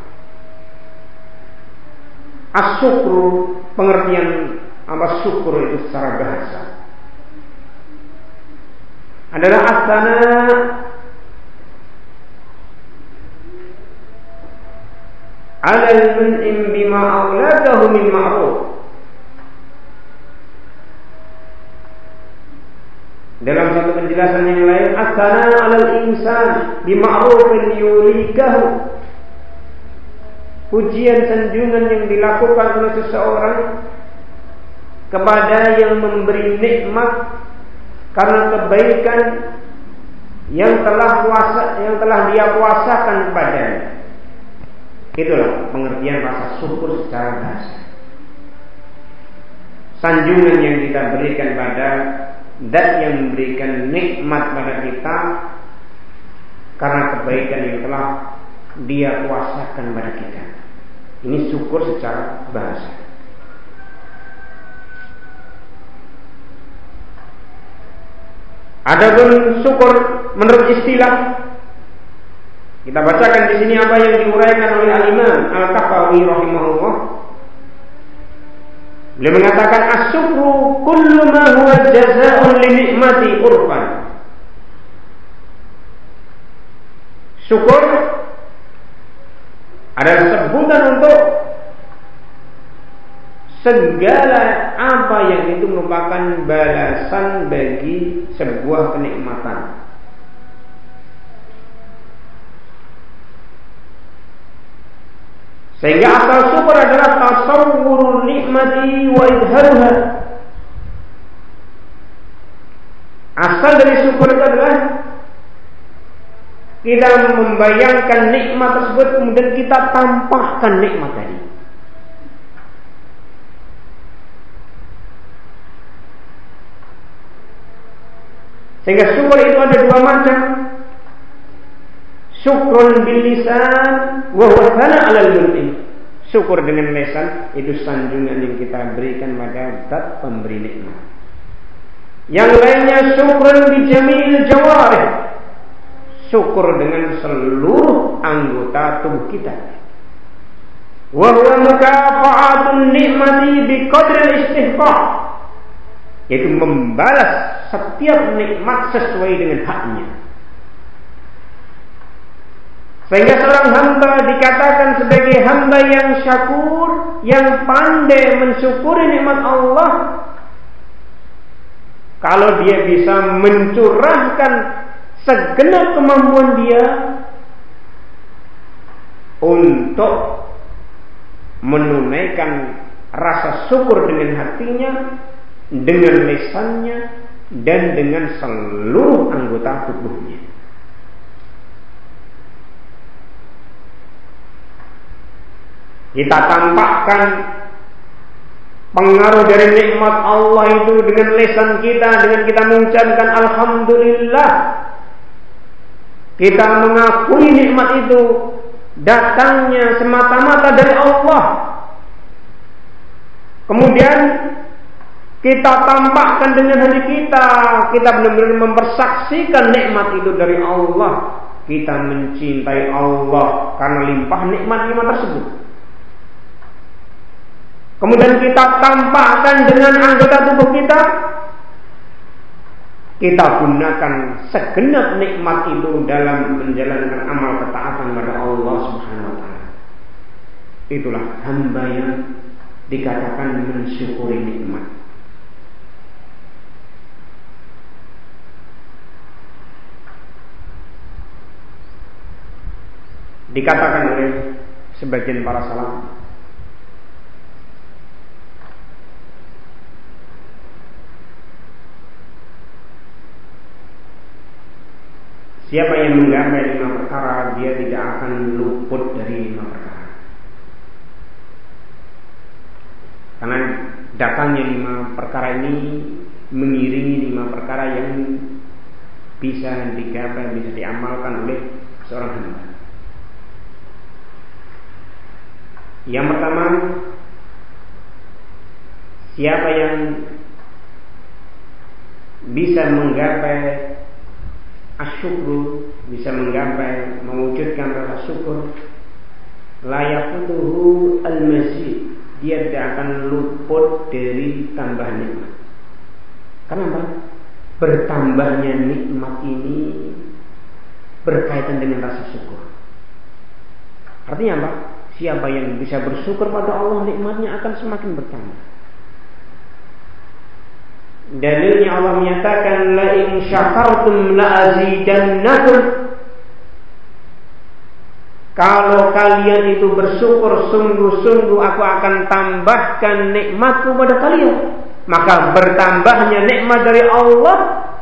S1: as-syukru, pengertian apa syukur itu secara bahasa adalah asana alal mun'im bima auladahu min ma'ruf. Dalam satu penjelasan yang lain, asana alal insan bima'rufin yulikahu. Pujian sanjungan yang dilakukan oleh seseorang kepada yang memberi nikmat karena kebaikan yang telah dia puasakan kepadanya. Itulah pengertian rasa syukur secara bahasa. Sanjungan yang kita berikan pada zat yang memberikan nikmat pada kita karena kebaikan yang telah dia kuasakan pada kita. Ini syukur secara bahasa. Adapun syukur menurut istilah, kita bacakan di sini apa yang diuraikan oleh Al-Imam Al-Tahawi rahimahullah. Beliau mengatakan as-syukru kullu ma huwa jazaa'un li ni'mati urfan. Syukur adalah sebutan untuk segala apa yang itu merupakan balasan bagi sebuah kenikmatan. Sehingga asal syukur adalah tasawwurun nikmati wa idharuha. Asal dari syukur itu adalah kita membayangkan nikmat tersebut, kemudian kita tampakkan nikmat tadi. Sehingga syukur itu ada dua macam. Syukrun bil lisan wa huwa thana 'alal mun'im. Syukur dengan lisan itu sanjungan yang kita berikan pada zat pemberi nikmat. Yang lainnya syukrun bi jami'il jawarih. Syukur dengan seluruh anggota tubuh kita. wa huwa mukafa'atun ni'mati biqadril istihqaq, yaitu membalas setiap nikmat sesuai dengan haknya. Sehingga seorang hamba dikatakan sebagai hamba yang syakur, yang pandai mensyukuri nikmat Allah, kalau dia bisa mencurahkan segenap kemampuan dia untuk menunaikan rasa syukur dengan hatinya, dengan lisannya, dan dengan seluruh anggota tubuhnya. Kita tampakkan pengaruh dari nikmat Allah itu dengan lisan kita, dengan kita mengucapkan alhamdulillah. Kita mengakui nikmat itu datangnya semata-mata dari Allah. Kemudian kita tampakkan dengan hati kita, kita benar-benar mempersaksikan nikmat itu dari Allah. Kita mencintai Allah karena limpah nikmat-nikmat tersebut. Kemudian kita tampakkan dengan anggota tubuh kita. Kita gunakan segenap nikmat itu dalam menjalankan amal ketaatan kepada Allah Subhanahu wa taala. Itulah hamba yang dikatakan mensyukuri nikmat. Dikatakan oleh sebagian para salaf, siapa yang menggapai 5 perkara, dia tidak akan luput dari 5 perkara. Karena datangnya 5 perkara ini mengiringi 5 perkara yang bisa digapai, bisa diamalkan oleh seorang hamba. Yang pertama, siapa yang bisa menggapai asyukru, bisa menggapai mewujudkan rasa syukur, layakutuhu al-mazid, dia tidak akan luput dari tambahan nikmat. Kenapa? Bertambahnya nikmat ini berkaitan dengan rasa syukur. Artinya apa? Siapa yang bisa bersyukur pada Allah, nikmatnya akan semakin bertambah. Dalilnya Allah menyatakan la in syakartum la azidannakum. Kalau kalian itu bersyukur sungguh-sungguh, aku akan tambahkan nikmatku pada kalian. Maka bertambahnya nikmat dari Allah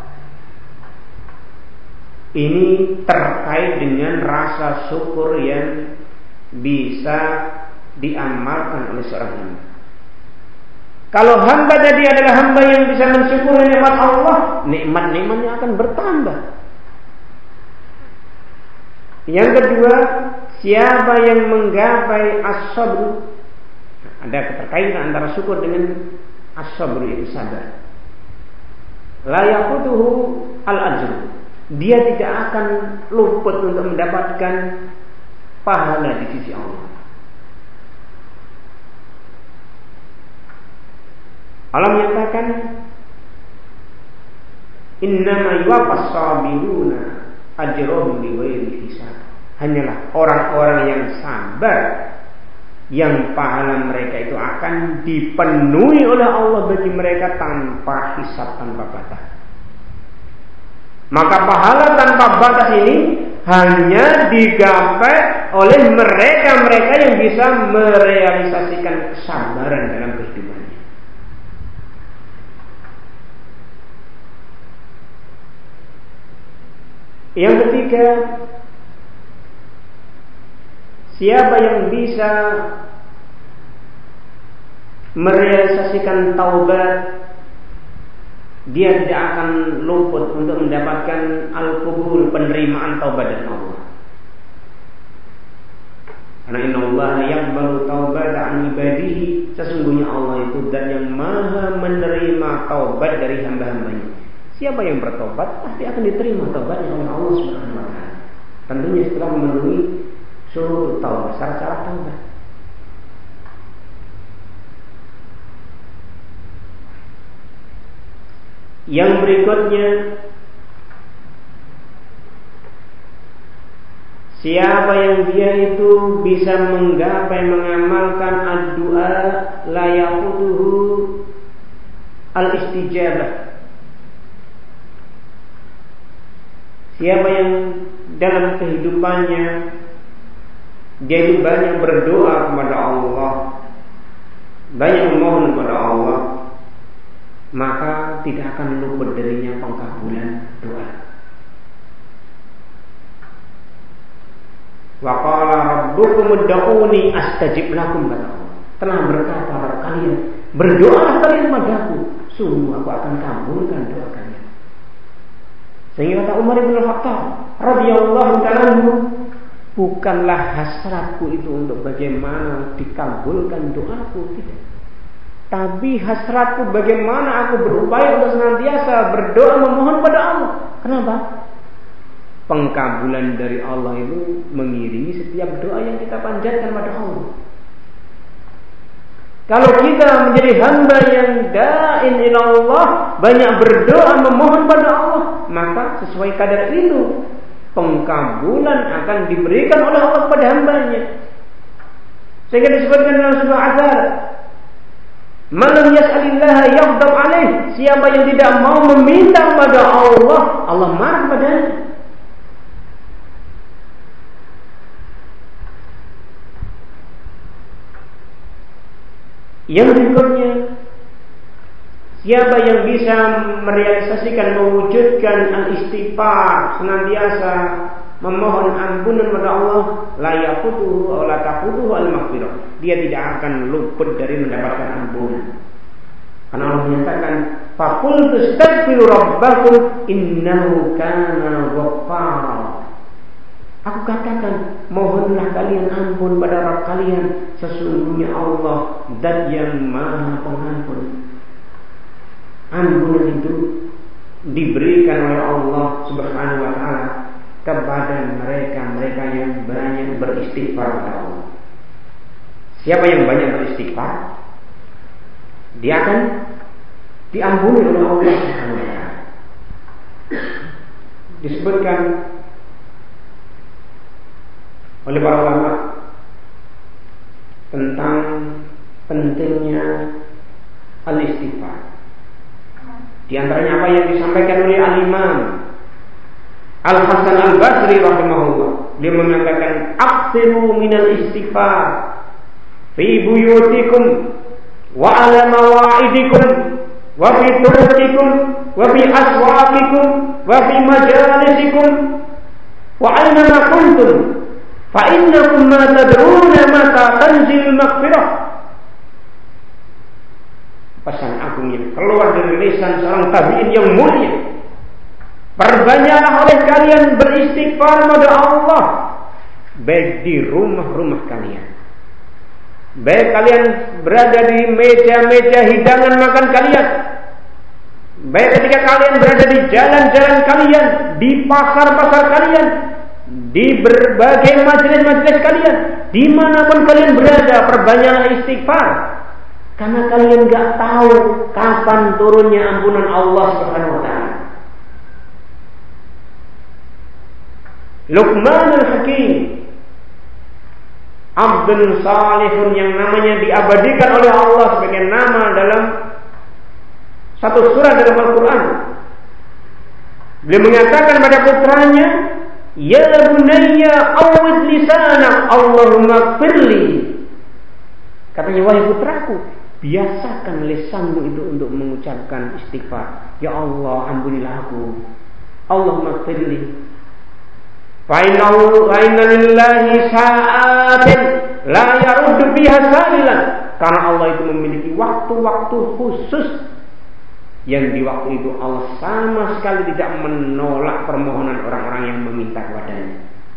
S1: ini terkait dengan rasa syukur yang bisa diamalkan oleh seorang hamba. Kalau hamba tadi adalah hamba yang bisa mensyukuri nikmat Allah, nikmat-nikmatnya akan bertambah. Yang kedua, siapa yang menggapai as-sabr, ada keterkaitan antara syukur dengan as-sabr, itu sabar. La yaqutuhu al-ajr, dia tidak akan luput untuk mendapatkan pahala di sisi Allah. Allah menyatakan innama yuwaffas sabiruna ajrahum bighairi hisab. Hanyalah orang-orang yang sabar yang pahala mereka itu akan dipenuhi oleh Allah bagi mereka tanpa hisab, tanpa batas. Maka pahala tanpa batas ini hanya digapai oleh mereka-mereka yang bisa merealisasikan kesabaran dalam kehidupannya. Yang ketiga, siapa yang bisa merealisasikan taubat, dia tidak akan luput untuk mendapatkan al-qubul, penerimaan taubat dari Allah. Karena innallaha yaqbalu taubata an ibadihi, sesungguhnya Allah itu zat yang maha menerima taubat dari hamba-hambanya. Siapa yang bertobat pasti akan diterima taubatnya oleh Allah Subhanahu wa taala. Tentunya setelah memenuhi syurut taubat, syarat-syarat taubat. Yang berikutnya, siapa yang dia itu bisa menggapai mengamalkan ad-du'a la yaqutuhu al-istijabah. Siapa yang dalam kehidupannya dia itu banyak berdoa kepada Allah, banyak memohon kepada Allah, maka tidak akan luput darinya pengkabulan doa. Wa qala rabbukum ud'uni astajib lakum, kata Allah. Telah berkata kalian, berdoalah kalian padaku, sungguh aku akan kabulkan doa kalian. Sehingga kata Umar bin Khattab radhiyallahu ta'ala anhu, bukanlah hasratku itu untuk bagaimana dikabulkan doaku, tidak. Tapi hasratku bagaimana aku berupaya untuk senantiasa berdoa memohon pada Allah. Kenapa? Pengkabulan dari Allah itu mengiringi setiap doa yang kita panjatkan pada Allah. Kalau kita menjadi hamba yang da'in ila Allah, banyak berdoa memohon pada Allah, maka sesuai kadar itu pengkabulan akan diberikan oleh Allah kepada hambanya. Sehingga disebutkan dalam sebuah azhar, man lam yas'alillah yaghdab alaih. Siapa yang tidak mau meminta kepada Allah, Allah marah padanya. Yang berikutnya, siapa yang bisa merealisasikan, mewujudkan al-istighfar, senantiasa memohon ampunan kepada Allah, la yaqutuhu aw la taqutuhu al-maghfirah. Dia tidak akan luput dari mendapatkan ampunan. Karena Allah menyatakan, faqultu astaghfiru rabbakum innahu kana ghaffara. Aku katakan, mohonlah kalian ampun pada Rabb kalian, sesungguhnya Allah zat yang maha pengampun. Ampunan itu diberikan oleh Allah Subhanahu wa ta'ala kepada mereka yang banyak beristighfar kepada Allah. Siapa yang banyak beristighfar, dia akan diampuni oleh Allah Subhanahu wa ta'ala. Disebutkan oleh para ulama tentang pentingnya al-istighfar. Di antaranya apa yang disampaikan oleh Al-Imam Al-Hasan Al-Basri rahimahullah. Dia mengatakan, "Aqsiru minal istighfar fi buyutikum wa ala mawaidikum wa fi turuqikum wa fi aswaqikum wa fi majalisikum wa aina ma kuntum fa innakum ma tadruna mata tanzil maghfirah." Pesan agung yang keluar dari lisan seorang tabi'in yang mulia. Perbanyaklah oleh kalian beristighfar kepada Allah, baik di rumah-rumah kalian, baik kalian berada di meja-meja hidangan makan kalian, baik ketika kalian berada di jalan-jalan kalian, di pasar-pasar kalian, di berbagai majelis-majelis kalian, dimanapun kalian berada, perbanyaklah istighfar. Karena kalian gak tahu kapan turunnya ampunan Allah Subhanahu wa ta'ala. Luqman al-Hakim, Abdul Salihun yang namanya diabadikan oleh Allah sebagai nama dalam satu surah dalam Al-Quran. Beliau mengatakan pada putranya, "Ya bunayya awwid lisanak Allahumma firli." Katanya, wahai putraku, biasakan lisanmu itu untuk mengucapkan istighfar. Ya Allah, ampunilah aku. Allahumma firli. Fa inna lillahi sa'atin la yaruddu biha sa'ilan. Karena Allah itu memiliki waktu-waktu khusus yang di waktu itu Allah sama sekali tidak menolak permohonan orang-orang yang meminta kepadanya.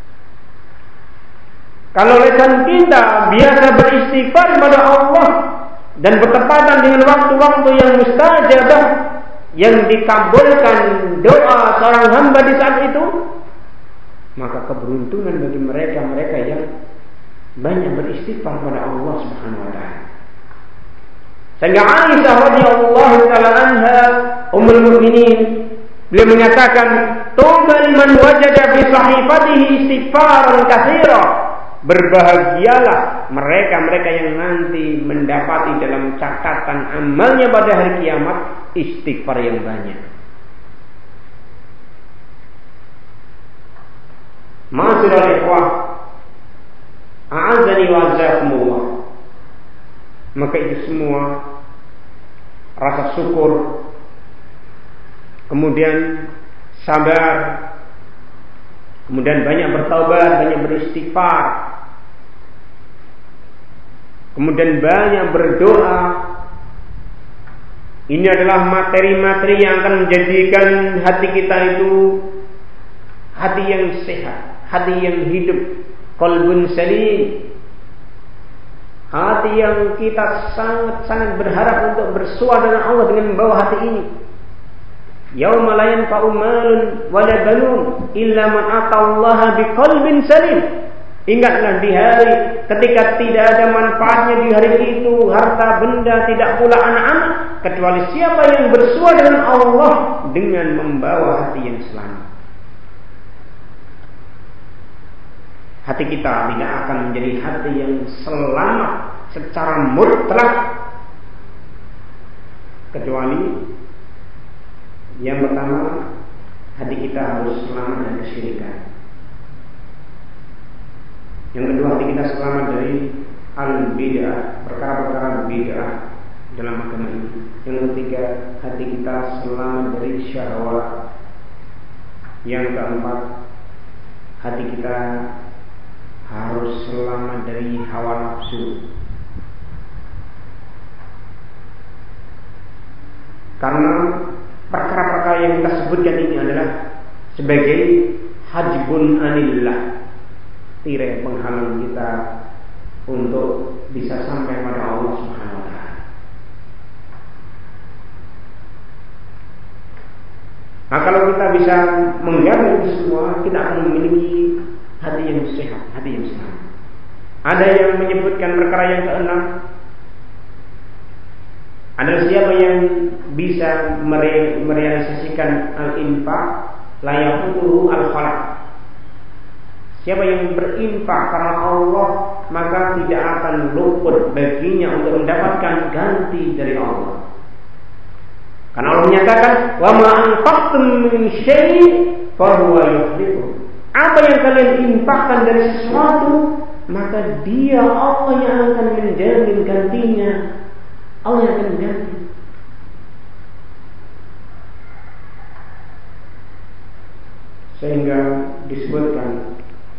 S1: Kalau lisan kita biasa beristighfar kepada Allah dan bertepatan dengan waktu-waktu yang mustajabah, yang dikabulkan doa seorang hamba di saat itu, maka keberuntungan bagi mereka yang banyak beristighfar kepada Allah Subhanahu wa ta'ala. Sehingga Aisyah radhiyallahu ta'ala anha, Ummul Mukminin, beliau menyatakan, "Tuba liman wajada fi sahifatihi istighfaran katsira." Berbahagialah mereka-mereka yang nanti mendapati dalam catatan amalnya pada hari kiamat istighfar yang banyak. Ma'asyiral ikhwah, a'azzani wa azzakumullah. Maka itu semua rasa syukur, kemudian sabar, kemudian banyak bertaubat, banyak beristighfar, kemudian banyak berdoa. Ini adalah materi-materi yang akan menjadikan hati kita itu hati yang sehat, hati yang hidup, qalbun salim, hati yang kita sangat-sangat berharap untuk bersua dengan Allah dengan membawa hati ini. Yauma la yanfa'u malun wala banun illa man atallaha biqalbin salim. Ingatlah di hari ketika tidak ada manfaatnya di hari itu harta benda, tidak pula anak-anak, kecuali siapa yang bersua dengan Allah dengan membawa hati yang selamat. Hati kita tidak akan menjadi hati yang selamat secara mutlak kecuali yang pertama, hati kita harus selamat dari kesyirikan. Yang kedua, hati kita selamat dari al-bid'ah, perkara-perkara bid'ah dalam agama ini. Yang ketiga, hati kita selamat dari syahwat. Yang keempat, hati kita harus selamat dari hawa nafsu. Karena perkara-perkara yang kita sebutkan ini adalah sebagai hajbun anillah, tirai penghalang kita untuk bisa sampai pada Allah Subhanahu wa taala. Nah, kalau kita bisa menggarap itu semua, kita akan memiliki hati yang sehat, hati yang selamat. Ada yang menyebutkan perkara yang keenam, adalah siapa yang bisa merealisasikan al-infaq la yaqutuhu al-khalaq. Siapa yang berinfak karena Allah, maka tidak akan luput baginya untuk mendapatkan ganti dari Allah. Karena Allah menyatakan, "Wa ma anfaqtum min syai'in fa huwa yukhlifuh." Apa yang kalian infakkan dari sesuatu, maka Dia Allah yang akan menjamin gantinya. Allah yang akan mengganti. Sehingga disebutkan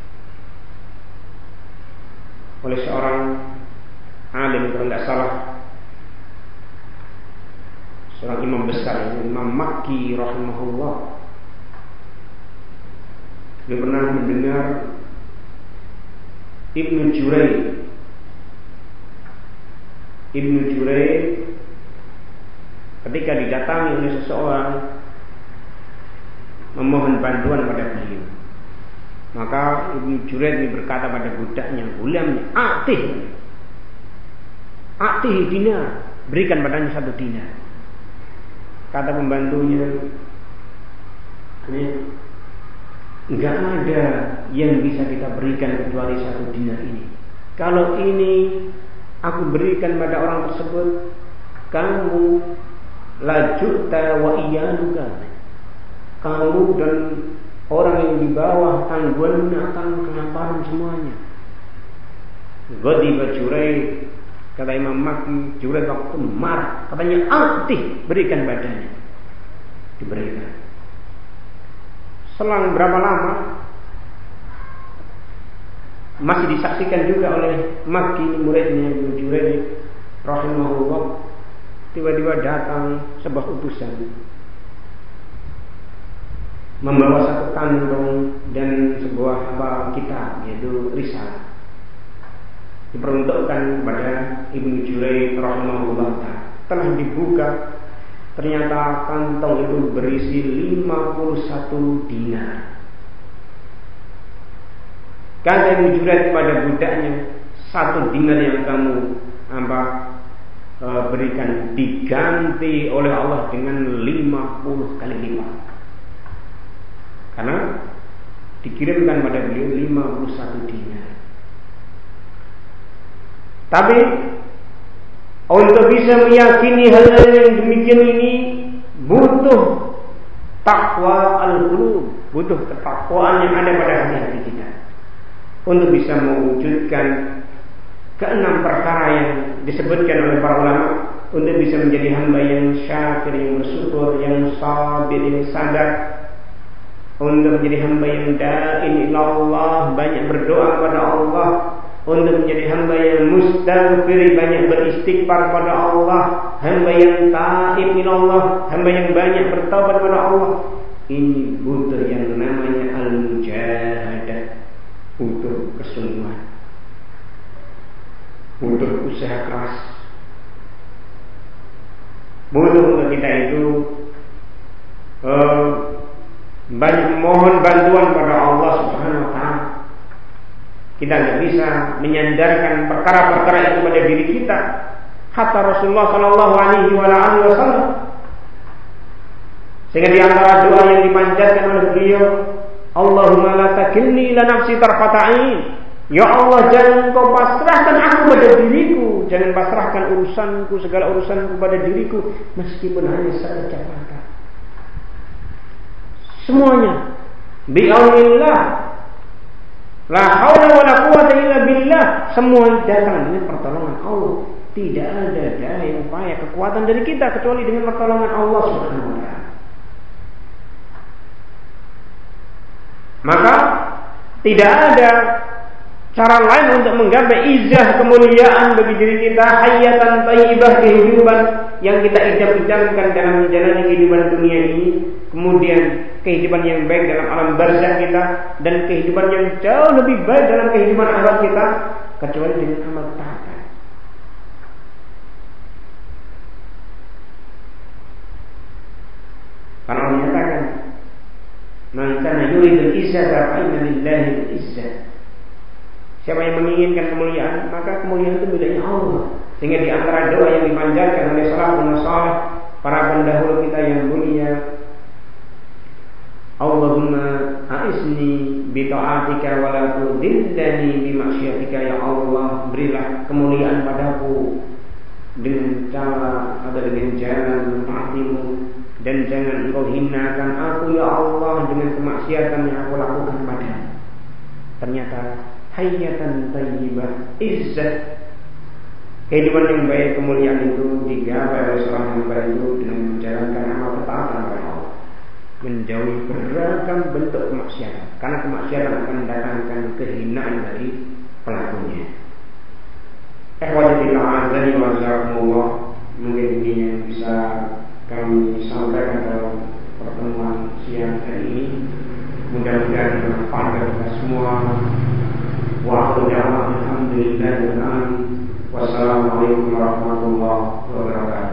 S1: oleh seorang alim, kalau tidak salah, seorang imam besar, Imam Makki rahimahullah, dia pernah mendengar Ibnu Juraij ketika didatangi oleh seseorang memohon bantuan pada beliau, maka Ibnu Juraij ini berkata pada budaknya, gulamnya, A'tih dinar, berikan padanya 1 dinar. Kata pembantunya, enggak ada yang bisa kita berikan kecuali 1 dinar ini. Kalau ini aku berikan pada orang tersebut, kamu lajuta wa iyaluka, kamu dan orang yang di bawah tanggunganmu akan kelaparan semuanya. Ghadiba Juraij, kata Imam Makki, Juraij waktu marah, katanya, "A'tih, berikan badannya." Diberikan. Selang berapa lama, masih disaksikan juga oleh Makki, muridnya Ibnu Juraij rahimahullah. Tiba-tiba datang sebuah utusan membawa 1 kantong dan sebuah kitab, yaitu risalah, diperuntukkan kepada Ibnu Juraij rahimahullah. Telah dibuka, ternyata kantong itu berisi 51 dinar. Kata Ibnu Juraij kepada budaknya, 1 dinar yang kamu berikan diganti oleh Allah dengan 50 kali lipat. Karena dikirimkan pada beliau 51 dinar. Tapi untuk bisa meyakini hal yang demikian ini butuh takwa al-qulub, butuh ketakwaan yang ada pada hati-hati kita untuk bisa mewujudkan keenam perkara yang disebutkan oleh para ulama, untuk bisa menjadi hamba yang syakir, yang bersyukur, yang sabir, yang sabar, untuk menjadi hamba yang da'in ila Allah, banyak berdoa kepada Allah, untuk menjadi hamba yang mustaghfir, banyak beristighfar kepada Allah, hamba yang taib ila Allah, hamba yang banyak bertaubat kepada Allah. Ini butuh yang namanya al-mujahadah, butuh kesungguhan, butuh usaha keras, butuh untuk kita itu banyak mohon bantuan kepada Allah Subhanahu wa ta'ala. Kita tidak bisa menyandarkan perkara-perkara itu pada diri kita. Kata Rasulullah sallallahu alaihi wasallam, sehingga di antara doa yang dipanjatkan oleh beliau, Allahumma la takilni ila nafsi tarfata ain. Ya Allah, jangan kau pasrahkan aku pada diriku, jangan pasrahkan urusanku, segala urusanku pada diriku, meskipun hanya sekejap mata. Semuanya bi'aunillah, la haula wala quwwata illa billah, semua datang dengan pertolongan Allah. Tidak ada daya upaya kekuatan dari kita kecuali dengan pertolongan Allah Subhanahu wa ta'ala. Maka tidak ada cara lain untuk menggapai izah kemuliaan bagi diri kita, hayatan thayyibah, kehidupan yang kita idam-idamkan dalam menjalani kehidupan dunia ini, kemudian kehidupan yang baik dalam alam barzakh kita, dan kehidupan yang jauh lebih baik dalam kehidupan akhirat kita, kecuali dengan amal ketaatan. Karena Allah menyatakan, "Man kana yuridul izzata fa inna lillahi al-izzah." Siapa yang menginginkan kemuliaan, maka kemuliaan itu miliknya Allah. Sehingga di antara doa yang dipanjatkan oleh salafun salih, para pendahulu kita yang mulia, Allahumma a'isni bi ta'atika wa la tudillani bi maksiatika. Ya Allah, berilah kemuliaan padaku dengan cara atau dengan jalan mentaatimu, dan jangan engkau hinakan aku ya Allah dengan kemaksiatan yang aku lakukan padamu. Ternyata hayatan thayyibah, izzah, kehidupan yang baik, kemuliaan itu digapai oleh seorang hamba itu dengan menjalankan amal ketaatan kepada Allah, menjauhi beragam bentuk kemaksiatan, karena kemaksiatan akan mendatangkan kehinaan dari pelakunya. Ikhwati fillah, mungkin ini yang bisa kami sampaikan dalam pertemuan siang hari ini. Mudah-mudahan bermanfaat bagi kita semua. Wa alhamdulillah. Wassalamualaikum warahmatullahi wabarakatuh.